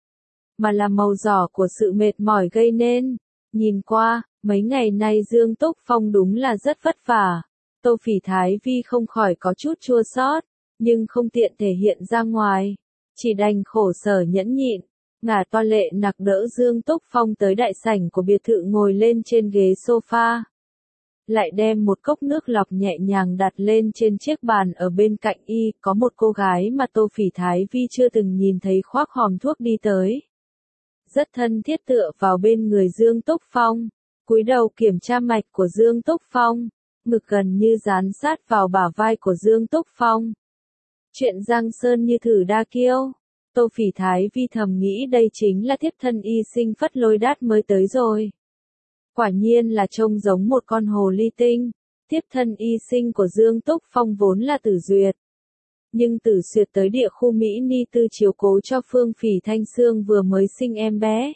mà là màu đỏ của sự mệt mỏi gây nên. Nhìn qua, mấy ngày nay Dương Túc Phong đúng là rất vất vả. Tô Phỉ Thái Vi không khỏi có chút chua xót, nhưng không tiện thể hiện ra ngoài, chỉ đành khổ sở nhẫn nhịn. Ngà Toa Lệ Nặc đỡ Dương Túc Phong tới đại sảnh của biệt thự ngồi lên trên ghế sofa. Lại đem một cốc nước lọc nhẹ nhàng đặt lên trên chiếc bàn ở bên cạnh y, có một cô gái mà Tô Phỉ Thái Vi chưa từng nhìn thấy khoác hòm thuốc đi tới. Rất thân thiết tựa vào bên người Dương Túc Phong, cúi đầu kiểm tra mạch của Dương Túc Phong, ngực gần như dán sát vào bả vai của Dương Túc Phong. Chuyện Giang Sơn như thử đa kiêu. Tô Phỉ Thái Vi thầm nghĩ đây chính là thiếp thân y sinh Phất Lôi Đát mới tới rồi. Quả nhiên là trông giống một con hồ ly tinh. Thiếp thân y sinh của Dương Túc Phong vốn là Tử Duyệt. Nhưng Tử Duyệt tới địa khu Mỹ Ni Tư chiếu cố cho Phương Phỉ Thanh Sương vừa mới sinh em bé.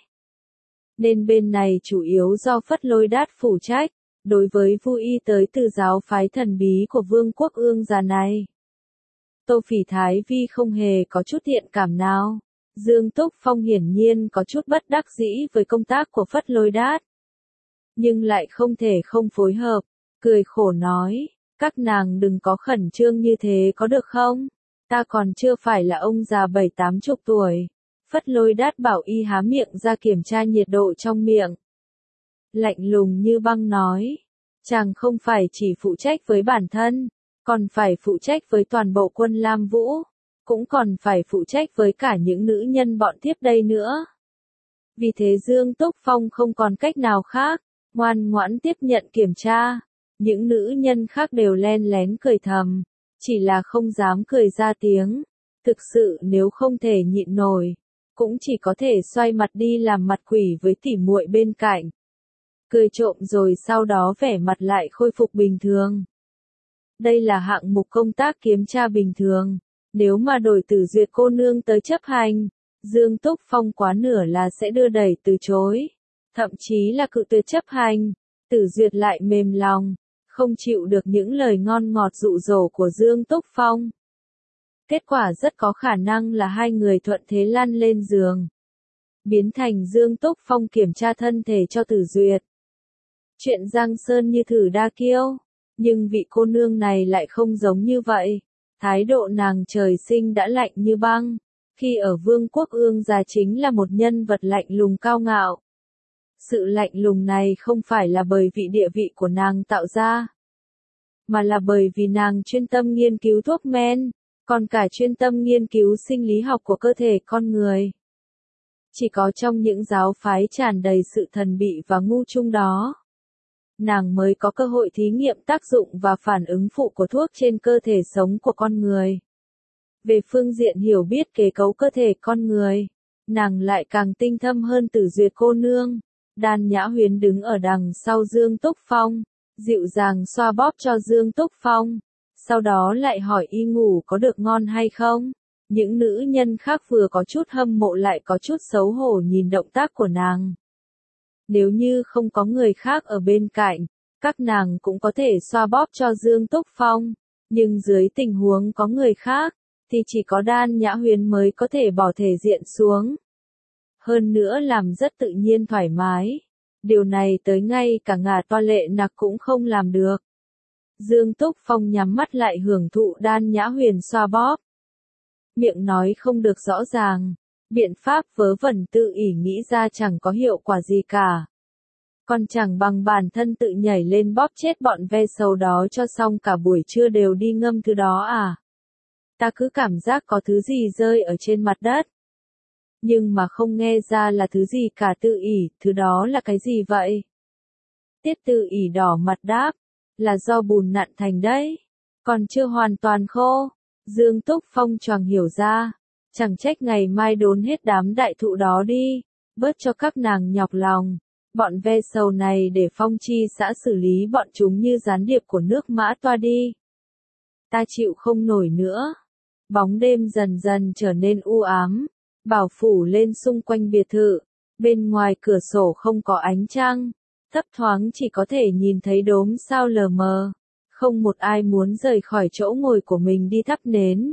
Nên bên này chủ yếu do Phất Lôi Đát phụ trách, đối với Vu Y tới từ giáo phái thần bí của Vương quốc Ương già này. Tô Phỉ Thái Vi không hề có chút thiện cảm nào. Dương Túc Phong hiển nhiên có chút bất đắc dĩ với công tác của Phất Lôi Đát. Nhưng lại không thể không phối hợp, cười khổ nói, các nàng đừng có khẩn trương như thế có được không? Ta còn chưa phải là ông già bảy tám chục tuổi. Phất Lôi Đát bảo y há miệng ra kiểm tra nhiệt độ trong miệng. Lạnh lùng như băng nói, chàng không phải chỉ phụ trách với bản thân, còn phải phụ trách với toàn bộ quân Lam Vũ, cũng còn phải phụ trách với cả những nữ nhân bọn tiếp đây nữa. Vì thế Dương Túc Phong không còn cách nào khác, ngoan ngoãn tiếp nhận kiểm tra. Những nữ nhân khác đều len lén cười thầm, chỉ là không dám cười ra tiếng. Thực sự nếu không thể nhịn nổi, cũng chỉ có thể xoay mặt đi làm mặt quỷ với tỉ muội bên cạnh. Cười trộm rồi sau đó vẻ mặt lại khôi phục bình thường. Đây là hạng mục công tác kiểm tra bình thường. Nếu mà đổi Tử Duyệt cô nương tới chấp hành, Dương Túc Phong quá nửa là sẽ đưa đẩy từ chối. Thậm chí là cự tuyệt chấp hành. Tử Duyệt lại mềm lòng, không chịu được những lời ngon ngọt dụ dỗ của Dương Túc Phong. Kết quả rất có khả năng là hai người thuận thế lăn lên giường. Biến thành Dương Túc Phong kiểm tra thân thể cho Tử Duyệt. Chuyện Giang Sơn như thử đa kiêu. Nhưng vị cô nương này lại không giống như vậy. Thái độ nàng trời sinh đã lạnh như băng. Khi ở Vương quốc Ương già chính là một nhân vật lạnh lùng cao ngạo. Sự lạnh lùng này không phải là bởi vì địa vị của nàng tạo ra, mà là bởi vì nàng chuyên tâm nghiên cứu thuốc men, còn cả chuyên tâm nghiên cứu sinh lý học của cơ thể con người. Chỉ có trong những giáo phái tràn đầy sự thần bí và ngu chung đó, nàng mới có cơ hội thí nghiệm tác dụng và phản ứng phụ của thuốc trên cơ thể sống của con người. Về phương diện hiểu biết kết cấu cơ thể con người, nàng lại càng tinh thâm hơn Tử Duyệt cô nương. Đan Nhã Huyền đứng ở đằng sau Dương Túc Phong, dịu dàng xoa bóp cho Dương Túc Phong, sau đó lại hỏi y ngủ có được ngon hay không. Những nữ nhân khác vừa có chút hâm mộ lại có chút xấu hổ nhìn động tác của nàng. Nếu như không có người khác ở bên cạnh, các nàng cũng có thể xoa bóp cho Dương Túc Phong, nhưng dưới tình huống có người khác, thì chỉ có Đan Nhã Huyền mới có thể bỏ thể diện xuống. Hơn nữa làm rất tự nhiên thoải mái. Điều này tới ngay cả Ngà Toa Lệ Nặc cũng không làm được. Dương Túc Phong nhắm mắt lại hưởng thụ Đan Nhã Huyền xoa bóp. Miệng nói không được rõ ràng, biện pháp vớ vẩn tự ỷ nghĩ ra chẳng có hiệu quả gì cả. Còn chẳng bằng bản thân tự nhảy lên bóp chết bọn ve sầu đó cho xong cả buổi trưa đều đi ngâm thứ đó à. Ta cứ cảm giác có thứ gì rơi ở trên mặt đất. Nhưng mà không nghe ra là thứ gì cả tự ỷ, thứ đó là cái gì vậy? Tiết tự ỷ đỏ mặt đáp, là do bùn nặn thành đấy, còn chưa hoàn toàn khô. Dương Túc Phong choàng hiểu ra, chẳng trách ngày mai đốn hết đám đại thụ đó đi, bớt cho các nàng nhọc lòng. Bọn ve sầu này để Phong Chi xã xử lý bọn chúng như gián điệp của nước Mã Toa đi. Ta chịu không nổi nữa. Bóng đêm dần dần trở nên u ám, bảo phủ lên xung quanh biệt thự. Bên ngoài cửa sổ không có ánh trăng, thấp thoáng chỉ có thể nhìn thấy đốm sao lờ mờ. Không một ai muốn rời khỏi chỗ ngồi của mình đi thắp nến.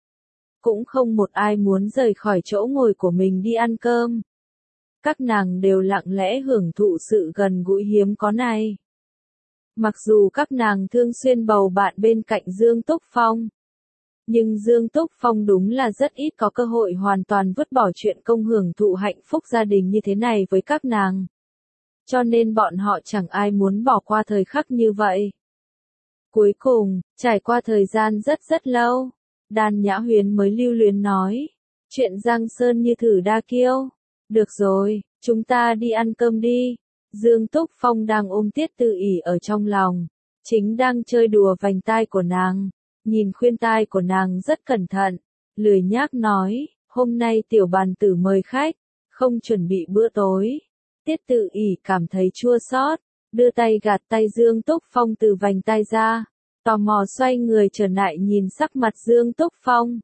Cũng không một ai muốn rời khỏi chỗ ngồi của mình đi ăn cơm. Các nàng đều lặng lẽ hưởng thụ sự gần gũi hiếm có này. Mặc dù các nàng thường xuyên bầu bạn bên cạnh Dương Túc Phong, nhưng Dương Túc Phong đúng là rất ít có cơ hội hoàn toàn vứt bỏ chuyện công hưởng thụ hạnh phúc gia đình như thế này với các nàng. Cho nên bọn họ chẳng ai muốn bỏ qua thời khắc như vậy. Cuối cùng, trải qua thời gian rất rất lâu, Đan Nhã Huyền mới lưu luyến nói, chuyện Giang Sơn như thử đa kiêu. Được rồi, chúng ta đi ăn cơm đi. Dương Túc Phong đang ôm Tiết Tự ỷ ở trong lòng, chính đang chơi đùa vành tai của nàng, nhìn khuyên tai của nàng rất cẩn thận, lười nhác nói, hôm nay tiểu bàn tử mời khách, không chuẩn bị bữa tối. Tiết Tự ỷ cảm thấy chua xót, đưa tay gạt tay Dương Túc Phong từ vành tai ra, tò mò xoay người trở lại nhìn sắc mặt Dương Túc Phong.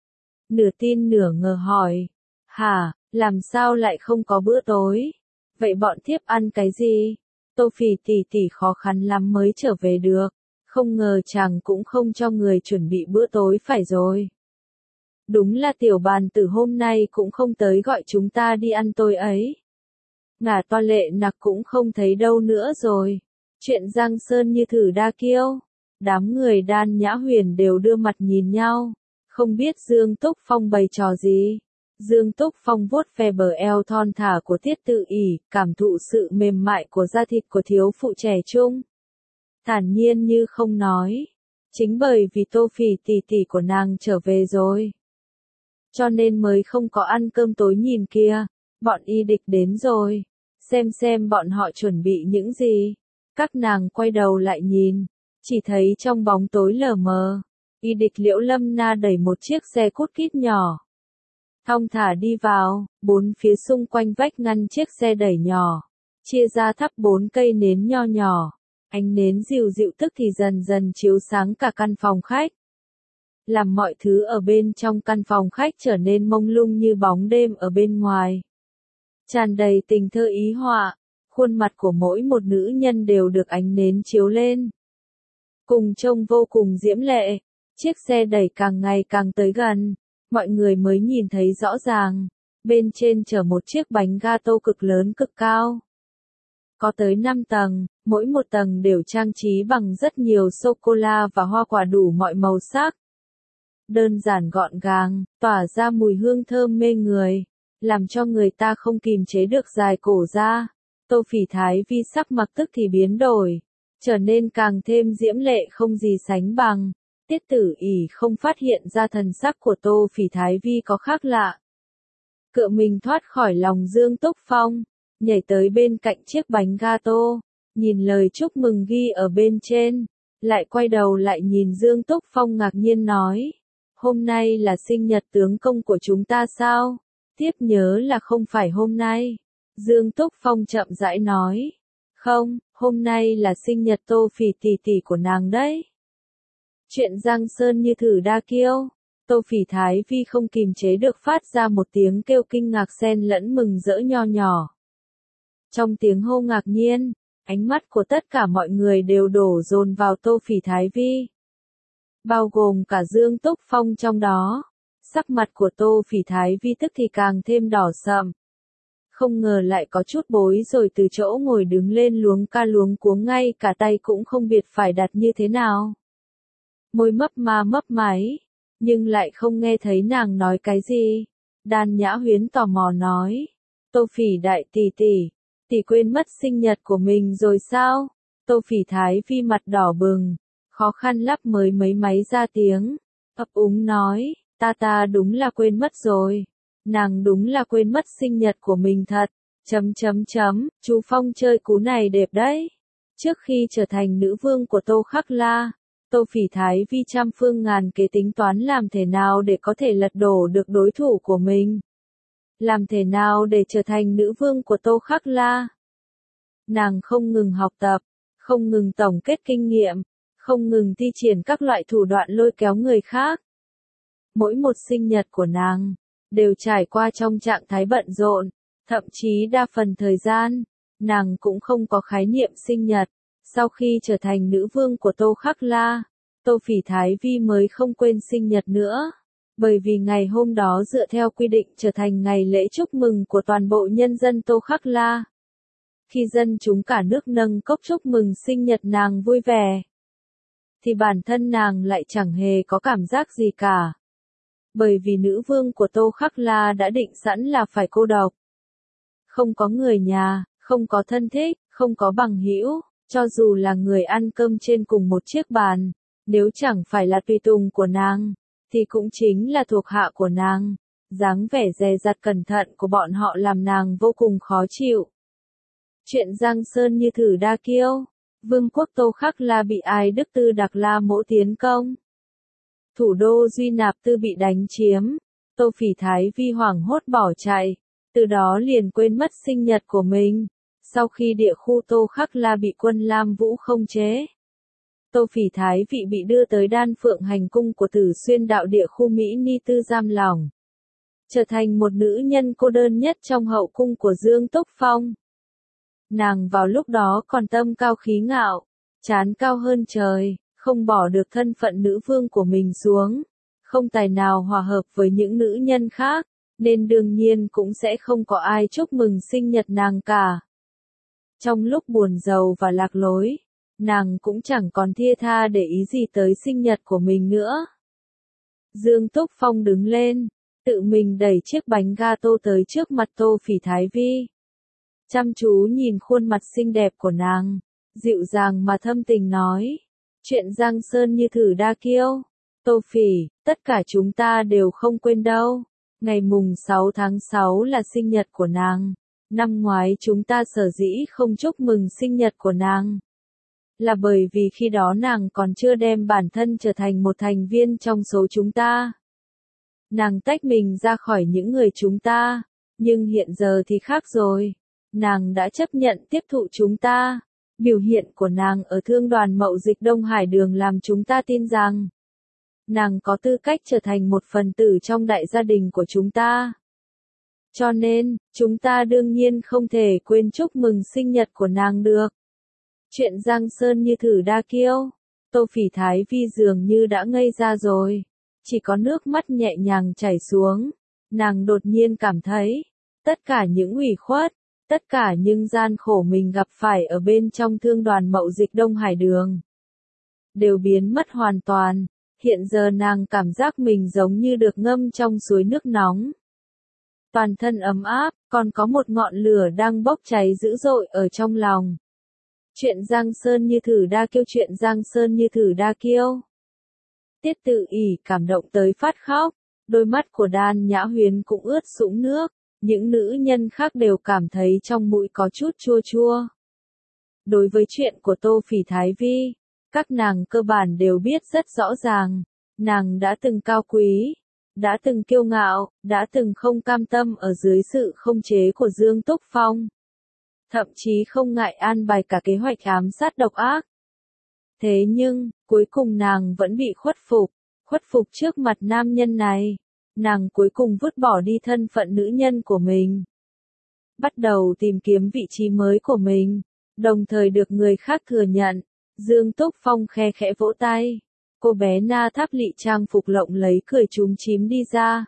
Nửa tin nửa ngờ hỏi, hả, làm sao lại không có bữa tối? Vậy bọn thiếp ăn cái gì? Tô Phỉ tỷ tỷ khó khăn lắm mới trở về được, không ngờ chàng cũng không cho người chuẩn bị bữa tối phải rồi. Đúng là tiểu bàn tử hôm nay cũng không tới gọi chúng ta đi ăn tối ấy. Ngà Toa Lệ Nặc cũng không thấy đâu nữa rồi. Chuyện Giang Sơn như thử đa kiêu. Đám người Đan Nhã Huyền đều đưa mặt nhìn nhau, không biết Dương Túc Phong bày trò gì. Dương Túc Phong vuốt ve bờ eo thon thả của Tiết Tự ỷ, cảm thụ sự mềm mại của da thịt của thiếu phụ trẻ trung. Thản nhiên như không nói, chính bởi vì Tô Phỉ tỷ tỷ của nàng trở về rồi, cho nên mới không có ăn cơm tối. Nhìn kia, bọn y địch đến rồi, xem xem bọn họ chuẩn bị những gì. Các nàng quay đầu lại nhìn, chỉ thấy trong bóng tối lờ mờ, y địch Liễu Lâm Na đẩy một chiếc xe cút kít nhỏ, thong thả đi vào, bốn phía xung quanh vách ngăn chiếc xe đẩy nhỏ, chia ra thắp bốn cây nến nho nhỏ, ánh nến dịu dịu tức thì dần dần chiếu sáng cả căn phòng khách, làm mọi thứ ở bên trong căn phòng khách trở nên mông lung như bóng đêm ở bên ngoài. Tràn đầy tình thơ ý họa, khuôn mặt của mỗi một nữ nhân đều được ánh nến chiếu lên, cùng trông vô cùng diễm lệ. Chiếc xe đẩy càng ngày càng tới gần, mọi người mới nhìn thấy rõ ràng, bên trên chở một chiếc bánh gato cực lớn cực cao. Có tới năm tầng, mỗi một tầng đều trang trí bằng rất nhiều sô-cô-la và hoa quả đủ mọi màu sắc. Đơn giản gọn gàng, tỏa ra mùi hương thơm mê người, làm cho người ta không kìm chế được dài cổ ra. Tô Phỉ Thái Vi sắc mặt tức thì biến đổi, trở nên càng thêm diễm lệ không gì sánh bằng. Tiết Tự ỷ không phát hiện ra thần sắc của Tô Phỉ Thái Vi có khác lạ. Cựa mình thoát khỏi lòng Dương Túc Phong, nhảy tới bên cạnh chiếc bánh gato, nhìn lời chúc mừng ghi ở bên trên, lại quay đầu lại nhìn Dương Túc Phong ngạc nhiên nói, hôm nay là sinh nhật tướng công của chúng ta sao? Tiếp nhớ là không phải hôm nay. Dương Túc Phong chậm rãi nói. Không, hôm nay là sinh nhật Tô Phỉ tỷ tỷ của nàng đấy. Chuyện Giang Sơn như thử đa kiêu. Tô Phỉ Thái Vi không kìm chế được phát ra một tiếng kêu kinh ngạc xen lẫn mừng rỡ nho nhỏ. Trong tiếng hô ngạc nhiên, ánh mắt của tất cả mọi người đều đổ dồn vào Tô Phỉ Thái Vi. Bao gồm cả Dương Túc Phong trong đó. Sắc mặt của Tô Phỉ Thái Vi tức thì càng thêm đỏ sậm. Không ngờ lại có chút bối rồi từ chỗ ngồi đứng lên luống ca luống cuống, ngay cả tay cũng không biết phải đặt như thế nào. Môi mấp ma mấp máy, nhưng lại không nghe thấy nàng nói cái gì. Đan Nhã Huyến tò mò nói. Tô Phỉ đại tỷ tỷ, tỷ quên mất sinh nhật của mình rồi sao? Tô Phỉ Thái Vi mặt đỏ bừng, khó khăn lắp mới mấy máy ra tiếng, ấp úng nói, ta ta đúng là quên mất rồi. Nàng đúng là quên mất sinh nhật của mình thật. Chấm chấm chấm, chú Phong chơi cú này đẹp đấy. Trước khi trở thành nữ vương của Tô Khắc La, Tô Phỉ Thái Vi trăm phương ngàn kế tính toán làm thế nào để có thể lật đổ được đối thủ của mình. Làm thế nào để trở thành nữ vương của Tô Khắc La. Nàng không ngừng học tập, không ngừng tổng kết kinh nghiệm, không ngừng thi triển các loại thủ đoạn lôi kéo người khác. Mỗi một sinh nhật của nàng đều trải qua trong trạng thái bận rộn, thậm chí đa phần thời gian, nàng cũng không có khái niệm sinh nhật. Sau khi trở thành nữ vương của Tô Khắc La, Tô Phỉ Thái Vi mới không quên sinh nhật nữa, bởi vì ngày hôm đó dựa theo quy định trở thành ngày lễ chúc mừng của toàn bộ nhân dân Tô Khắc La. Khi dân chúng cả nước nâng cốc chúc mừng sinh nhật nàng vui vẻ, thì bản thân nàng lại chẳng hề có cảm giác gì cả. Bởi vì nữ vương của Tô Khắc La đã định sẵn là phải cô độc. Không có người nhà, không có thân thích, không có bằng hữu, cho dù là người ăn cơm trên cùng một chiếc bàn, nếu chẳng phải là tùy tùng của nàng, thì cũng chính là thuộc hạ của nàng. Dáng vẻ dè dặt cẩn thận của bọn họ làm nàng vô cùng khó chịu. Chuyện Giang Sơn như thử đa kiêu, vương quốc Tô Khắc La bị Ai Đức Tư Đặc La Mỗ tiến công. Thủ đô Duy Nạp Tư bị đánh chiếm, Tô Phỉ Thái Vi hoảng hốt bỏ chạy, từ đó liền quên mất sinh nhật của mình. Sau khi địa khu Tô Khắc La bị quân Lam Vũ không chế, Tô Phỉ Thái Vi bị đưa tới Đan Phượng Hành cung của Tử Xuyên đạo địa khu Mỹ Ni Tư giam lỏng, trở thành một nữ nhân cô đơn nhất trong hậu cung của Dương Túc Phong. Nàng vào lúc đó còn tâm cao khí ngạo, chán cao hơn trời, không bỏ được thân phận nữ vương của mình xuống, không tài nào hòa hợp với những nữ nhân khác, nên đương nhiên cũng sẽ không có ai chúc mừng sinh nhật nàng cả. Trong lúc buồn rầu và lạc lối, nàng cũng chẳng còn thia tha để ý gì tới sinh nhật của mình nữa. Dương Túc Phong đứng lên, tự mình đẩy chiếc bánh gato tới trước mặt Tô Phỉ Thái Vi. Chăm chú nhìn khuôn mặt xinh đẹp của nàng, dịu dàng mà thâm tình nói. Chuyện Giang Sơn như thử đa kiêu. Tô Phỉ, tất cả chúng ta đều không quên đâu. Ngày mùng sáu tháng sáu là sinh nhật của nàng. Năm ngoái chúng ta sở dĩ không chúc mừng sinh nhật của nàng, là bởi vì khi đó nàng còn chưa đem bản thân trở thành một thành viên trong số chúng ta. Nàng tách mình ra khỏi những người chúng ta, nhưng hiện giờ thì khác rồi. Nàng đã chấp nhận tiếp thụ chúng ta. Biểu hiện của nàng ở Thương đoàn Mậu Dịch Đông Hải Đường làm chúng ta tin rằng nàng có tư cách trở thành một phần tử trong đại gia đình của chúng ta. Cho nên, chúng ta đương nhiên không thể quên chúc mừng sinh nhật của nàng được. Chuyện Giang Sơn như thử đa kiêu. Tô Phỉ Thái Vi dường như đã ngây ra rồi, chỉ có nước mắt nhẹ nhàng chảy xuống. Nàng đột nhiên cảm thấy, tất cả những ủy khuất, tất cả những gian khổ mình gặp phải ở bên trong Thương đoàn Mậu Dịch Đông Hải Đường đều biến mất hoàn toàn. Hiện giờ nàng cảm giác mình giống như được ngâm trong suối nước nóng. Toàn thân ấm áp, còn có một ngọn lửa đang bốc cháy dữ dội ở trong lòng. Chuyện Giang Sơn như thử đa kiêu. Chuyện Giang Sơn như thử đa kiêu. Tiết Tự ỉ cảm động tới phát khóc, đôi mắt của Đan Nhã Huyến cũng ướt sũng nước. Những nữ nhân khác đều cảm thấy trong mũi có chút chua chua. Đối với chuyện của Tô Phỉ Thái Vi, các nàng cơ bản đều biết rất rõ ràng, nàng đã từng cao quý, đã từng kiêu ngạo, đã từng không cam tâm ở dưới sự không chế của Dương Túc Phong. Thậm chí không ngại an bài cả kế hoạch ám sát độc ác. Thế nhưng, cuối cùng nàng vẫn bị khuất phục, khuất phục trước mặt nam nhân này. Nàng cuối cùng vứt bỏ đi thân phận nữ nhân của mình. Bắt đầu tìm kiếm vị trí mới của mình, đồng thời được người khác thừa nhận. Dương Túc Phong khe khẽ vỗ tay. Cô bé Na Tháp Lị trang phục lộng lấy cười chúm chím đi ra.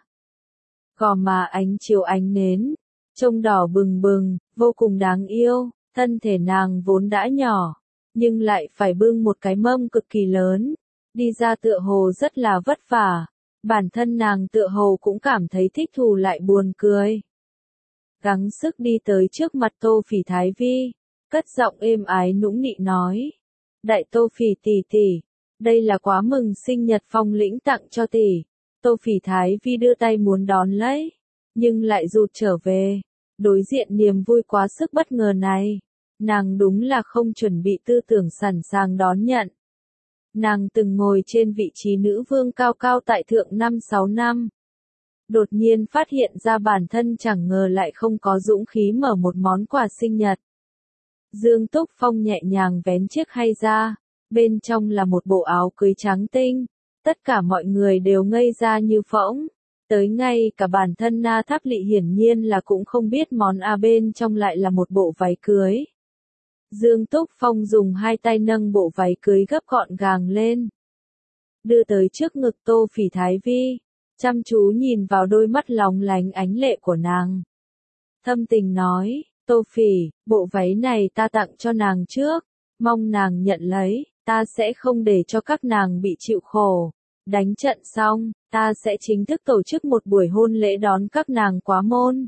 Gò má ánh chiếu ánh nến, trông đỏ bừng bừng, vô cùng đáng yêu. Thân thể nàng vốn đã nhỏ, nhưng lại phải bưng một cái mâm cực kỳ lớn. Đi ra tựa hồ rất là vất vả. Bản thân nàng tựa hồ cũng cảm thấy thích thú lại buồn cười. Gắng sức đi tới trước mặt Tô Phỉ Thái Vi, cất giọng êm ái nũng nịu nói. Đại Tô Phỉ tỷ tỷ, đây là quà mừng sinh nhật Phong lĩnh tặng cho tỷ. Tô Phỉ Thái Vi đưa tay muốn đón lấy, nhưng lại rụt trở về. Đối diện niềm vui quá sức bất ngờ này, nàng đúng là không chuẩn bị tư tưởng sẵn sàng đón nhận. Nàng từng ngồi trên vị trí nữ vương cao cao tại thượng năm sáu năm. Đột nhiên phát hiện ra bản thân chẳng ngờ lại không có dũng khí mở một món quà sinh nhật. Dương Túc Phong nhẹ nhàng vén chiếc khay ra, bên trong là một bộ áo cưới trắng tinh. Tất cả mọi người đều ngây ra như phỗng, tới ngay cả bản thân Na Tháp Lị hiển nhiên là cũng không biết món A bên trong lại là một bộ váy cưới. Dương Túc Phong dùng hai tay nâng bộ váy cưới gấp gọn gàng lên, đưa tới trước ngực Tô Phỉ Thái Vi, chăm chú nhìn vào đôi mắt lóng lánh ánh lệ của nàng. Thâm tình nói, Tô Phỉ, bộ váy này ta tặng cho nàng trước, mong nàng nhận lấy, ta sẽ không để cho các nàng bị chịu khổ. Đánh trận xong, ta sẽ chính thức tổ chức một buổi hôn lễ đón các nàng quá môn.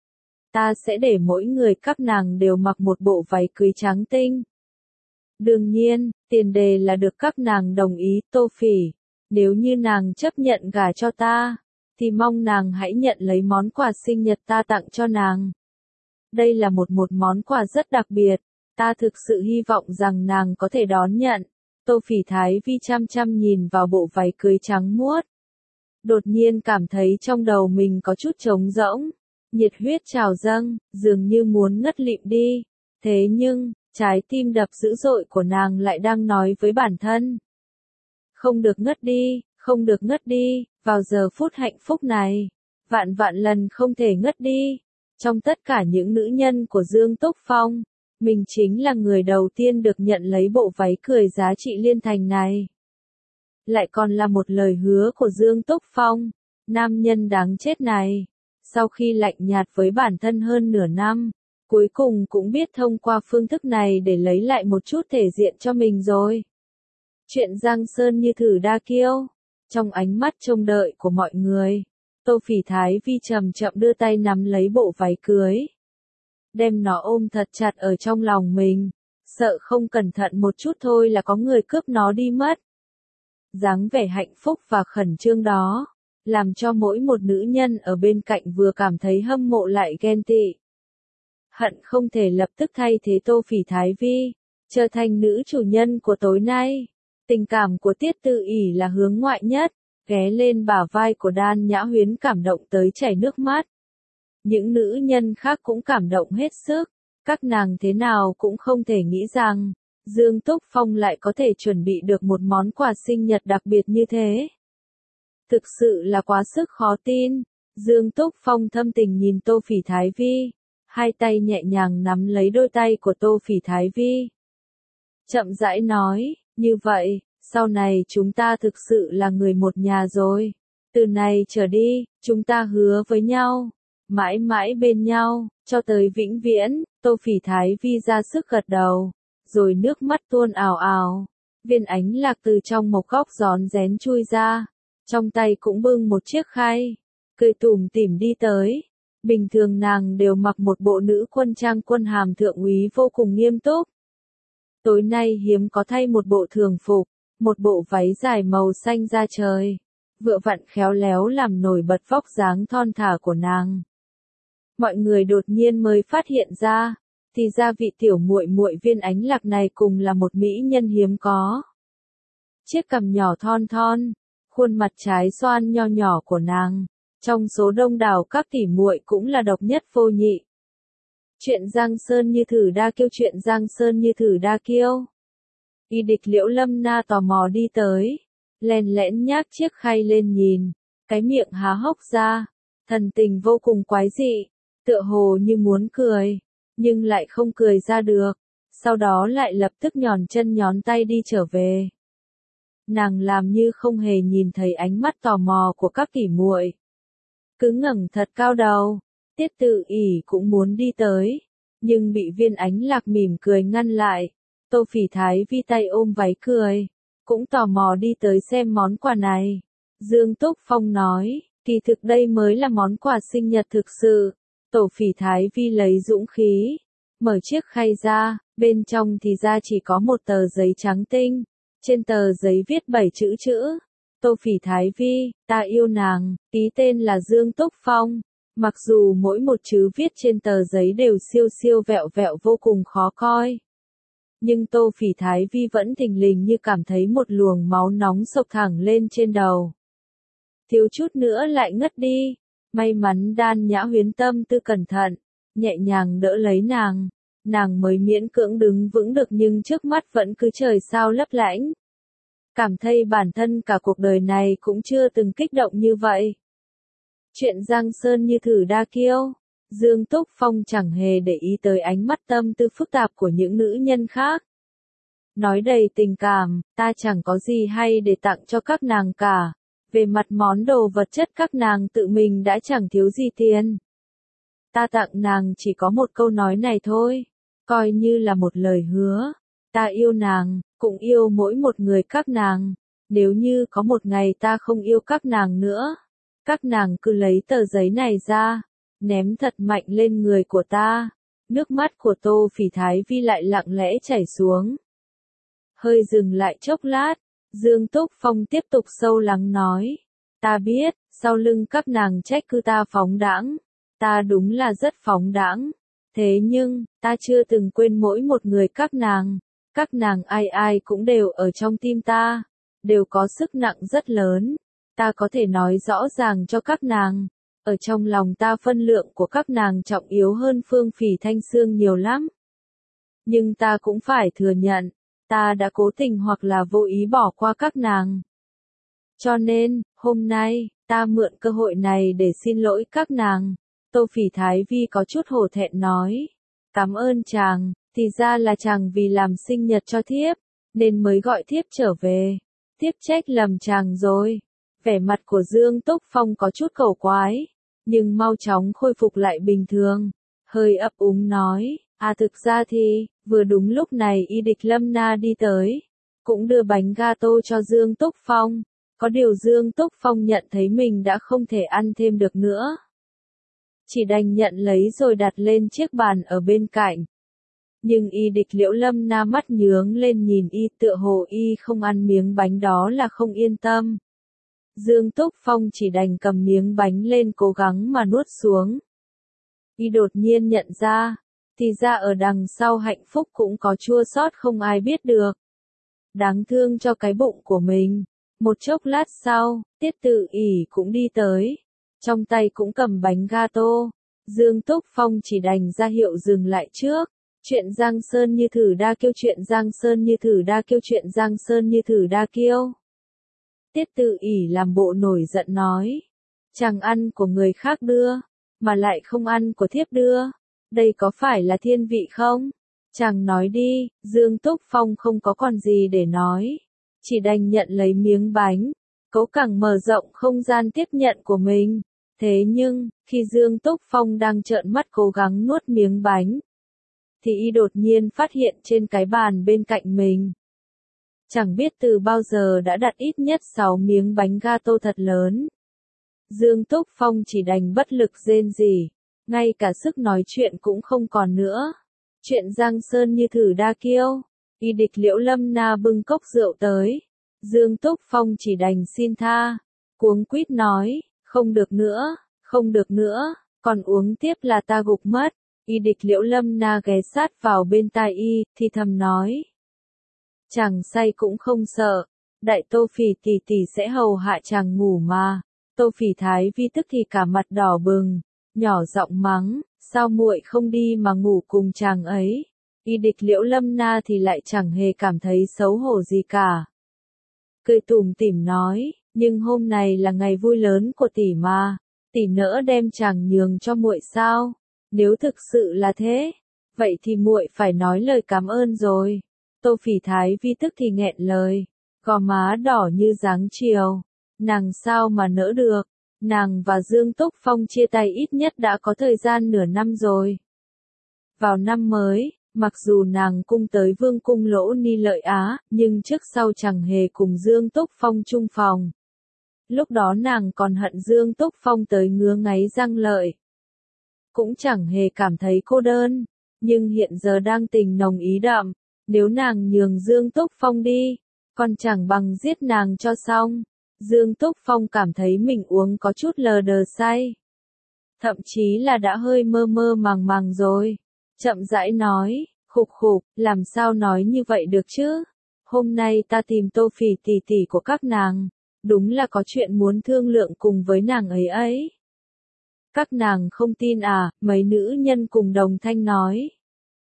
Ta sẽ để mỗi người các nàng đều mặc một bộ váy cưới trắng tinh. Đương nhiên, tiền đề là được các nàng đồng ý. Tô Phỉ, nếu như nàng chấp nhận gả cho ta, thì mong nàng hãy nhận lấy món quà sinh nhật ta tặng cho nàng. Đây là một một món quà rất đặc biệt, ta thực sự hy vọng rằng nàng có thể đón nhận. Tô Phỉ Thái Vi chăm chăm nhìn vào bộ váy cưới trắng muốt. Đột nhiên cảm thấy trong đầu mình có chút trống rỗng, nhiệt huyết trào dâng, dường như muốn ngất lịm đi. Thế nhưng, trái tim đập dữ dội của nàng lại đang nói với bản thân. Không được ngất đi, không được ngất đi, vào giờ phút hạnh phúc này. Vạn vạn lần không thể ngất đi. Trong tất cả những nữ nhân của Dương Túc Phong, mình chính là người đầu tiên được nhận lấy bộ váy cười giá trị liên thành này. Lại còn là một lời hứa của Dương Túc Phong, nam nhân đáng chết này. Sau khi lạnh nhạt với bản thân hơn nửa năm, cuối cùng cũng biết thông qua phương thức này để lấy lại một chút thể diện cho mình rồi. Chuyện Giang Sơn như thử đa kiêu. Trong ánh mắt trông đợi của mọi người, Tô Phỉ Thái Vi chậm chậm đưa tay nắm lấy bộ váy cưới, đem nó ôm thật chặt ở trong lòng mình, sợ không cẩn thận một chút thôi là có người cướp nó đi mất. Dáng vẻ hạnh phúc và khẩn trương đó, làm cho mỗi một nữ nhân ở bên cạnh vừa cảm thấy hâm mộ lại ghen tị. Hận không thể lập tức thay thế Tô Phỉ Thái Vi, trở thành nữ chủ nhân của tối nay. Tình cảm của Tiết Tự ỷ là hướng ngoại nhất, ghé lên bả vai của Đan Nhã Huyến cảm động tới chảy nước mắt. Những nữ nhân khác cũng cảm động hết sức, các nàng thế nào cũng không thể nghĩ rằng, Dương Túc Phong lại có thể chuẩn bị được một món quà sinh nhật đặc biệt như thế. Thực sự là quá sức khó tin. Dương Túc Phong thâm tình nhìn Tô Phỉ Thái Vi, hai tay nhẹ nhàng nắm lấy đôi tay của Tô Phỉ Thái Vi. Chậm rãi nói, như vậy, sau này chúng ta thực sự là người một nhà rồi. Từ này trở đi, chúng ta hứa với nhau, mãi mãi bên nhau, cho tới vĩnh viễn. Tô Phỉ Thái Vi ra sức gật đầu, rồi nước mắt tuôn ào ào. Viên ánh lạc từ trong một góc gión rén chui ra, trong tay cũng bưng một chiếc khay, cười tủm tỉm đi tới. Bình thường nàng đều mặc một bộ nữ quân trang quân hàm thượng úy vô cùng nghiêm túc. Tối nay hiếm có thay một bộ thường phục, một bộ váy dài màu xanh da trời, vừa vặn khéo léo làm nổi bật vóc dáng thon thả của nàng. Mọi người đột nhiên mới phát hiện ra, thì ra vị tiểu muội muội Viên Ánh Lạc này cùng là một mỹ nhân hiếm có. Chiếc cằm nhỏ thon thon, khuôn mặt trái xoan nho nhỏ của nàng, trong số đông đảo các tỷ muội cũng là độc nhất vô nhị. Chuyện Giang Sơn như thử đa kiêu, chuyện Giang Sơn như thử đa kiêu. Y địch Liễu Lâm Na tò mò đi tới, lén lén nhác chiếc khay lên nhìn, cái miệng há hốc ra, thần tình vô cùng quái dị, tựa hồ như muốn cười, nhưng lại không cười ra được, sau đó lại lập tức nhòn chân nhón tay đi trở về. Nàng làm như không hề nhìn thấy ánh mắt tò mò của các tỷ muội, cứ ngẩng thật cao đầu. Tiết Tự ỉ cũng muốn đi tới, nhưng bị Viên Ánh Lạc mỉm cười ngăn lại. Tô Phỉ Thái Vi tay ôm váy cười, cũng tò mò đi tới xem món quà này. Dương Túc Phong nói, kỳ thực đây mới là món quà sinh nhật thực sự. Tô Phỉ Thái Vi lấy dũng khí, mở chiếc khay ra, bên trong thì ra chỉ có một tờ giấy trắng tinh, trên tờ giấy viết bảy chữ chữ. Tô Phỉ Thái Vi, ta yêu nàng, ký tên là Dương Túc Phong. Mặc dù mỗi một chữ viết trên tờ giấy đều siêu siêu vẹo vẹo vô cùng khó coi, nhưng Tô Phỉ Thái Vi vẫn thình lình như cảm thấy một luồng máu nóng sộc thẳng lên trên đầu. Thiếu chút nữa lại ngất đi, may mắn Đan Nhã Huyến tâm tư cẩn thận, nhẹ nhàng đỡ lấy nàng, nàng mới miễn cưỡng đứng vững được nhưng trước mắt vẫn cứ trời sao lấp lánh. Cảm thấy bản thân cả cuộc đời này cũng chưa từng kích động như vậy. Chuyện Giang Sơn như thử đa kiêu, Dương Túc Phong chẳng hề để ý tới ánh mắt tâm tư phức tạp của những nữ nhân khác. Nói đầy tình cảm, ta chẳng có gì hay để tặng cho các nàng cả. Về mặt món đồ vật chất các nàng tự mình đã chẳng thiếu gì tiền. Ta tặng nàng chỉ có một câu nói này thôi, coi như là một lời hứa. Ta yêu nàng, cũng yêu mỗi một người các nàng. Nếu như có một ngày ta không yêu các nàng nữa, các nàng cứ lấy tờ giấy này ra, ném thật mạnh lên người của ta. Nước mắt của Tô Phỉ Thái Vi lại lặng lẽ chảy xuống. Hơi dừng lại chốc lát, Dương Túc Phong tiếp tục sâu lắng nói. Ta biết, sau lưng các nàng trách cứ ta phóng đãng. Ta đúng là rất phóng đãng. Thế nhưng, ta chưa từng quên mỗi một người các nàng. Các nàng ai ai cũng đều ở trong tim ta, đều có sức nặng rất lớn. Ta có thể nói rõ ràng cho các nàng, ở trong lòng ta phân lượng của các nàng trọng yếu hơn Phương Phỉ Thanh Sương nhiều lắm. Nhưng ta cũng phải thừa nhận, ta đã cố tình hoặc là vô ý bỏ qua các nàng. Cho nên, hôm nay, ta mượn cơ hội này để xin lỗi các nàng. Tô Phỉ Thái Vi có chút hổ thẹn nói. Cảm ơn chàng, thì ra là chàng vì làm sinh nhật cho thiếp, nên mới gọi thiếp trở về. Thiếp trách lầm chàng rồi. Vẻ mặt của Dương Túc Phong có chút cầu quái, nhưng mau chóng khôi phục lại bình thường. Hơi ấp úng nói, à thực ra thì, vừa đúng lúc này Y địch Lâm Na đi tới, cũng đưa bánh gato cho Dương Túc Phong. Có điều Dương Túc Phong nhận thấy mình đã không thể ăn thêm được nữa, chỉ đành nhận lấy rồi đặt lên chiếc bàn ở bên cạnh. Nhưng Y địch Liễu Lâm Na mắt nhướng lên nhìn Y, tựa hồ Y không ăn miếng bánh đó là không yên tâm. Dương Túc Phong chỉ đành cầm miếng bánh lên cố gắng mà nuốt xuống. Y đột nhiên nhận ra, thì ra ở đằng sau hạnh phúc cũng có chua xót không ai biết được. Đáng thương cho cái bụng của mình. Một chốc lát sau, Tiết Tự ỉ cũng đi tới, trong tay cũng cầm bánh gato. Dương Túc Phong chỉ đành ra hiệu dừng lại trước. Chuyện Giang Sơn như thử đa kiêu, chuyện Giang Sơn như thử đa kiêu, chuyện Giang Sơn như thử đa kiêu. Tiết Tự ỉ làm bộ nổi giận nói, chàng ăn của người khác đưa, mà lại không ăn của thiếp đưa, đây có phải là thiên vị không? Chàng nói đi. Dương Túc Phong không có còn gì để nói, chỉ đành nhận lấy miếng bánh, cố càng mở rộng không gian tiếp nhận của mình. Thế nhưng, khi Dương Túc Phong đang trợn mắt cố gắng nuốt miếng bánh, thì Y đột nhiên phát hiện trên cái bàn bên cạnh mình, chẳng biết từ bao giờ đã đặt ít nhất sáu miếng bánh gato thật lớn. Dương Túc Phong chỉ đành bất lực rên rỉ, ngay cả sức nói chuyện cũng không còn nữa. Chuyện Giang Sơn như thử đa kiêu, Y địch Liễu Lâm Na bưng cốc rượu tới. Dương Túc Phong chỉ đành xin tha, cuống quýt nói, không được nữa, không được nữa, còn uống tiếp là ta gục mất. Y địch Liễu Lâm Na ghé sát vào bên tai Y, thì thầm nói. Chàng say cũng không sợ, đại Tô Phỉ tỷ tỷ sẽ hầu hạ chàng ngủ mà. Tô Phỉ Thái Vi tức thì cả mặt đỏ bừng, nhỏ giọng mắng, sao muội không đi mà ngủ cùng chàng ấy. Y Địch Liễu Lâm Na thì lại chẳng hề cảm thấy xấu hổ gì cả. Cười tủm tỉm nói, nhưng hôm này là ngày vui lớn của tỷ mà, tỷ nỡ đem chàng nhường cho muội sao? Nếu thực sự là thế, vậy thì muội phải nói lời cảm ơn rồi. Tô Phỉ Thái Vi tức thì nghẹn lời, gò má đỏ như dáng chiều. Nàng sao mà nỡ được, nàng và Dương Túc Phong chia tay ít nhất đã có thời gian nửa năm rồi. Vào năm mới, mặc dù nàng cung tới vương cung Lỗ Ni Lợi Á, nhưng trước sau chẳng hề cùng Dương Túc Phong chung phòng. Lúc đó nàng còn hận Dương Túc Phong tới ngứa ngáy răng lợi. Cũng chẳng hề cảm thấy cô đơn, nhưng hiện giờ đang tình nồng ý đậm, nếu nàng nhường Dương Túc Phong đi, còn chẳng bằng giết nàng cho xong. Dương Túc Phong cảm thấy mình uống có chút lờ đờ say. Thậm chí là đã hơi mơ mơ màng màng rồi. Chậm rãi nói, khục khục, làm sao nói như vậy được chứ? Hôm nay ta tìm Tô Phỉ tỷ tỷ của các nàng, đúng là có chuyện muốn thương lượng cùng với nàng ấy ấy. Các nàng không tin à, mấy nữ nhân cùng đồng thanh nói.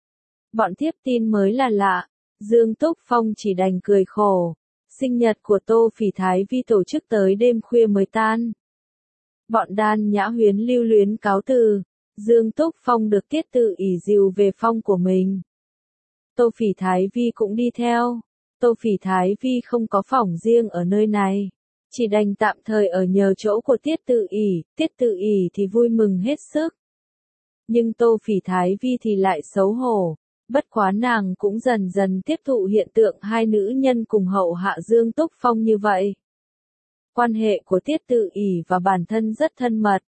Bọn thiếp tin mới là lạ, Dương Túc Phong chỉ đành cười khổ. Sinh nhật của Tô Phỉ Thái Vi tổ chức tới đêm khuya mới tan. Bọn Đan Nhã Huyến lưu luyến cáo từ, Dương Túc Phong được Tiết Tự ỷ dìu về phòng của mình. Tô Phỉ Thái Vi cũng đi theo. Tô Phỉ Thái Vi không có phòng riêng ở nơi này, chỉ đành tạm thời ở nhờ chỗ của Tiết Tự ỷ, Tiết Tự ỷ thì vui mừng hết sức. Nhưng Tô Phỉ Thái Vi thì lại xấu hổ. Bất quá nàng cũng dần dần tiếp thụ hiện tượng hai nữ nhân cùng hậu hạ Dương Túc Phong như vậy. Quan hệ của Tiết Tự ỷ và bản thân rất thân mật,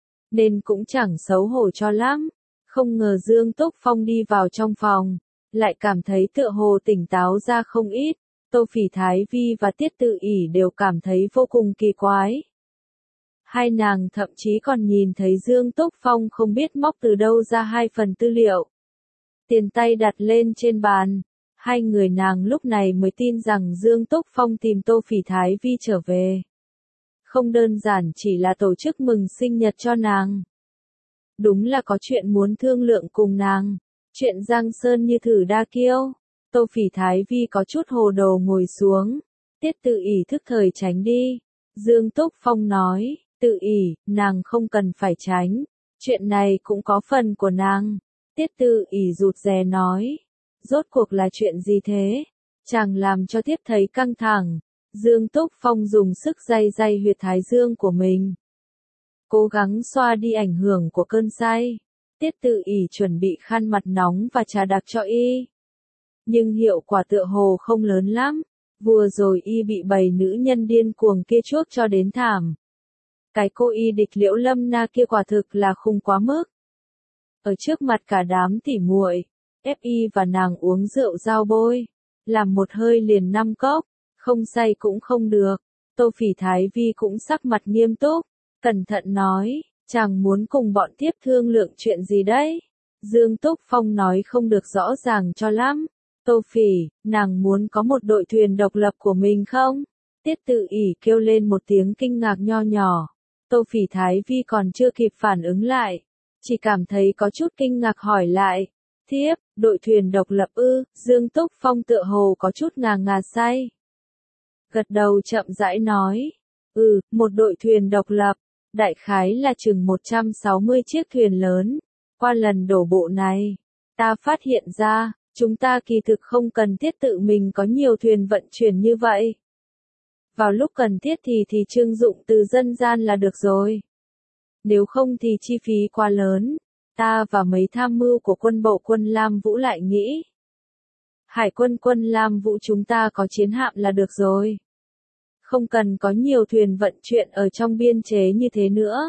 nên cũng chẳng xấu hổ cho lắm. Không ngờ Dương Túc Phong đi vào trong phòng, lại cảm thấy tựa hồ tỉnh táo ra không ít. Tô Phỉ Thái Vi và Tiết Tự ỷ đều cảm thấy vô cùng kỳ quái. Hai nàng thậm chí còn nhìn thấy Dương Túc Phong không biết móc từ đâu ra hai phần tư liệu. Tiền tay đặt lên trên bàn, hai người nàng lúc này mới tin rằng Dương Túc Phong tìm Tô Phỉ Thái Vi trở về. Không đơn giản chỉ là tổ chức mừng sinh nhật cho nàng. Đúng là có chuyện muốn thương lượng cùng nàng, chuyện Giang Sơn như thử đa kiêu. Tô Phỉ Thái Vi có chút hồ đồ ngồi xuống, Tiết Tự ỷ thức thời tránh đi. Dương Túc Phong nói, Tự ỷ, nàng không cần phải tránh, chuyện này cũng có phần của nàng. Tiết Tự ỷ rụt rè nói, rốt cuộc là chuyện gì thế? Chàng làm cho thiếp thấy căng thẳng. Dương Túc Phong dùng sức day day huyệt thái dương của mình, cố gắng xoa đi ảnh hưởng của cơn say. Tiết Tự ỷ chuẩn bị khăn mặt nóng và trà đặc cho y, nhưng hiệu quả tựa hồ không lớn lắm. Vừa rồi y bị bầy nữ nhân điên cuồng kia chuốc cho đến thảm. Cái cô Y Địch Liễu Lâm Na kia quả thực là khùng quá mức. Ở trước mặt cả đám tỉ muội, ép y và nàng uống rượu giao bôi, làm một hơi liền năm cốc, không say cũng không được. Tô Phỉ Thái Vi cũng sắc mặt nghiêm túc, cẩn thận nói, chàng muốn cùng bọn thiếp thương lượng chuyện gì đấy? Dương Túc Phong nói không được rõ ràng cho lắm. Tô Phỉ, nàng muốn có một đội thuyền độc lập của mình không? Tiết Tự ỷ kêu lên một tiếng kinh ngạc nho nhỏ. Tô Phỉ Thái Vi còn chưa kịp phản ứng lại, chỉ cảm thấy có chút kinh ngạc hỏi lại. Thiếp, đội thuyền độc lập ư? Dương Túc Phong tựa hồ có chút ngà ngà say. Gật đầu chậm rãi nói. Ừ, một đội thuyền độc lập, đại khái là chừng một trăm sáu mươi chiếc thuyền lớn. Qua lần đổ bộ này, ta phát hiện ra, chúng ta kỳ thực không cần thiết tự mình có nhiều thuyền vận chuyển như vậy. Vào lúc cần thiết thì thì trưng dụng từ dân gian là được rồi. Nếu không thì chi phí quá lớn, ta và mấy tham mưu của quân bộ quân Lam Vũ lại nghĩ. Hải quân quân Lam Vũ chúng ta có chiến hạm là được rồi. Không cần có nhiều thuyền vận chuyển ở trong biên chế như thế nữa.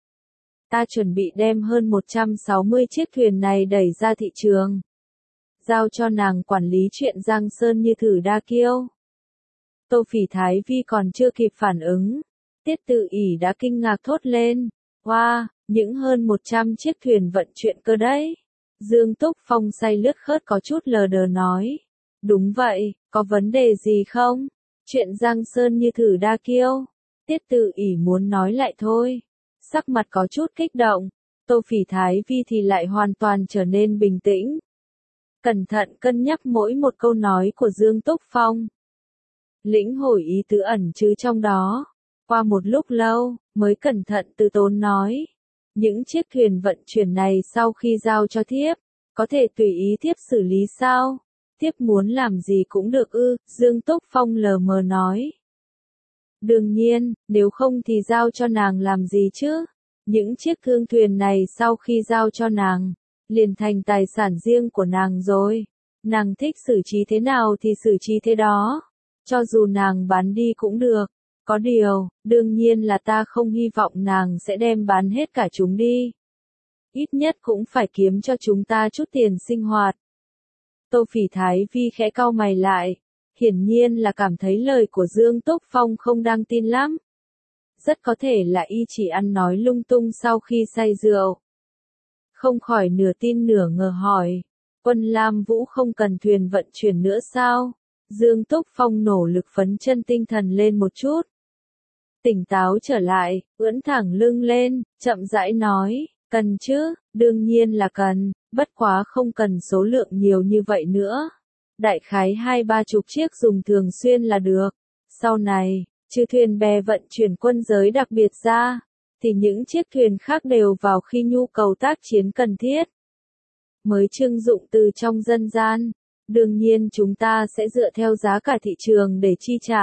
Ta chuẩn bị đem hơn một trăm sáu mươi chiếc thuyền này đẩy ra thị trường. Giao cho nàng quản lý chuyện Giang Sơn như thử đa kiêu. Tô Phỉ Thái Vi còn chưa kịp phản ứng. Tiết Tự ỷ đã kinh ngạc thốt lên. Wow, những hơn một trăm chiếc thuyền vận chuyển cơ đấy. Dương Túc Phong say lướt khớt có chút lờ đờ nói. Đúng vậy, có vấn đề gì không? Chuyện Giang Sơn như thử đa kiêu. Tiết Tự ỷ muốn nói lại thôi. Sắc mặt có chút kích động. Tô Phỉ Thái Vi thì lại hoàn toàn trở nên bình tĩnh. Cẩn thận cân nhắc mỗi một câu nói của Dương Túc Phong. Lĩnh hội ý tứ ẩn chứa trong đó. Qua một lúc lâu, mới cẩn thận từ tốn nói. Những chiếc thuyền vận chuyển này sau khi giao cho thiếp, có thể tùy ý thiếp xử lý sao? Thiếp muốn làm gì cũng được ư, Dương Túc Phong lờ mờ nói. Đương nhiên, nếu không thì giao cho nàng làm gì chứ? Những chiếc thương thuyền này sau khi giao cho nàng, liền thành tài sản riêng của nàng rồi. Nàng thích xử trí thế nào thì xử trí thế đó. Cho dù nàng bán đi cũng được. Có điều, đương nhiên là ta không hy vọng nàng sẽ đem bán hết cả chúng đi. Ít nhất cũng phải kiếm cho chúng ta chút tiền sinh hoạt. Tô Phỉ Thái Vi khẽ cau mày lại. Hiển nhiên là cảm thấy lời của Dương Túc Phong không đang tin lắm. Rất có thể là y chỉ ăn nói lung tung sau khi say rượu. Không khỏi nửa tin nửa ngờ hỏi. Quân Lam Vũ không cần thuyền vận chuyển nữa sao? Dương Túc Phong nỗ lực phấn chân tinh thần lên một chút. Tỉnh táo trở lại, ưỡn thẳng lưng lên, chậm rãi nói, cần chứ, đương nhiên là cần, bất quá không cần số lượng nhiều như vậy nữa. Đại khái hai ba chục chiếc dùng thường xuyên là được. Sau này, trừ thuyền bè vận chuyển quân giới đặc biệt ra, thì những chiếc thuyền khác đều vào khi nhu cầu tác chiến cần thiết. Mới trưng dụng từ trong dân gian, đương nhiên chúng ta sẽ dựa theo giá cả thị trường để chi trả.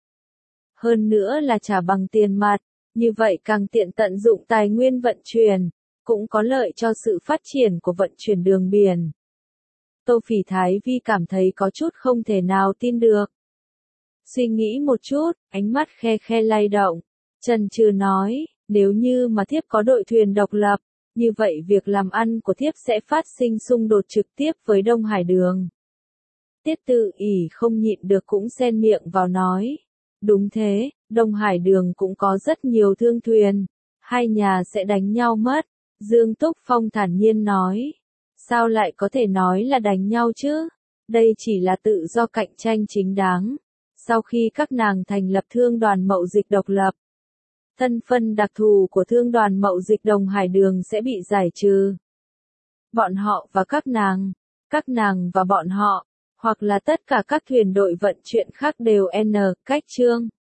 Hơn nữa là trả bằng tiền mặt, như vậy càng tiện tận dụng tài nguyên vận chuyển, cũng có lợi cho sự phát triển của vận chuyển đường biển. Tô Phỉ Thái Vi cảm thấy có chút không thể nào tin được. Suy nghĩ một chút, ánh mắt khe khe lay động, chần chừ nói, nếu như mà thiếp có đội thuyền độc lập, như vậy việc làm ăn của thiếp sẽ phát sinh xung đột trực tiếp với Đông Hải Đường. Tiết Tự ỷ không nhịn được cũng xen miệng vào nói. Đúng thế, Đông Hải Đường cũng có rất nhiều thương thuyền, hai nhà sẽ đánh nhau mất. Dương Túc Phong thản nhiên nói. Sao lại có thể nói là đánh nhau chứ? Đây chỉ là tự do cạnh tranh chính đáng. Sau khi các nàng thành lập thương đoàn mậu dịch độc lập, thân phân đặc thù của thương đoàn mậu dịch Đông Hải Đường sẽ bị giải trừ. Bọn họ và các nàng, các nàng và bọn họ, hoặc là tất cả các thuyền đội vận chuyển khác đều n cách chương.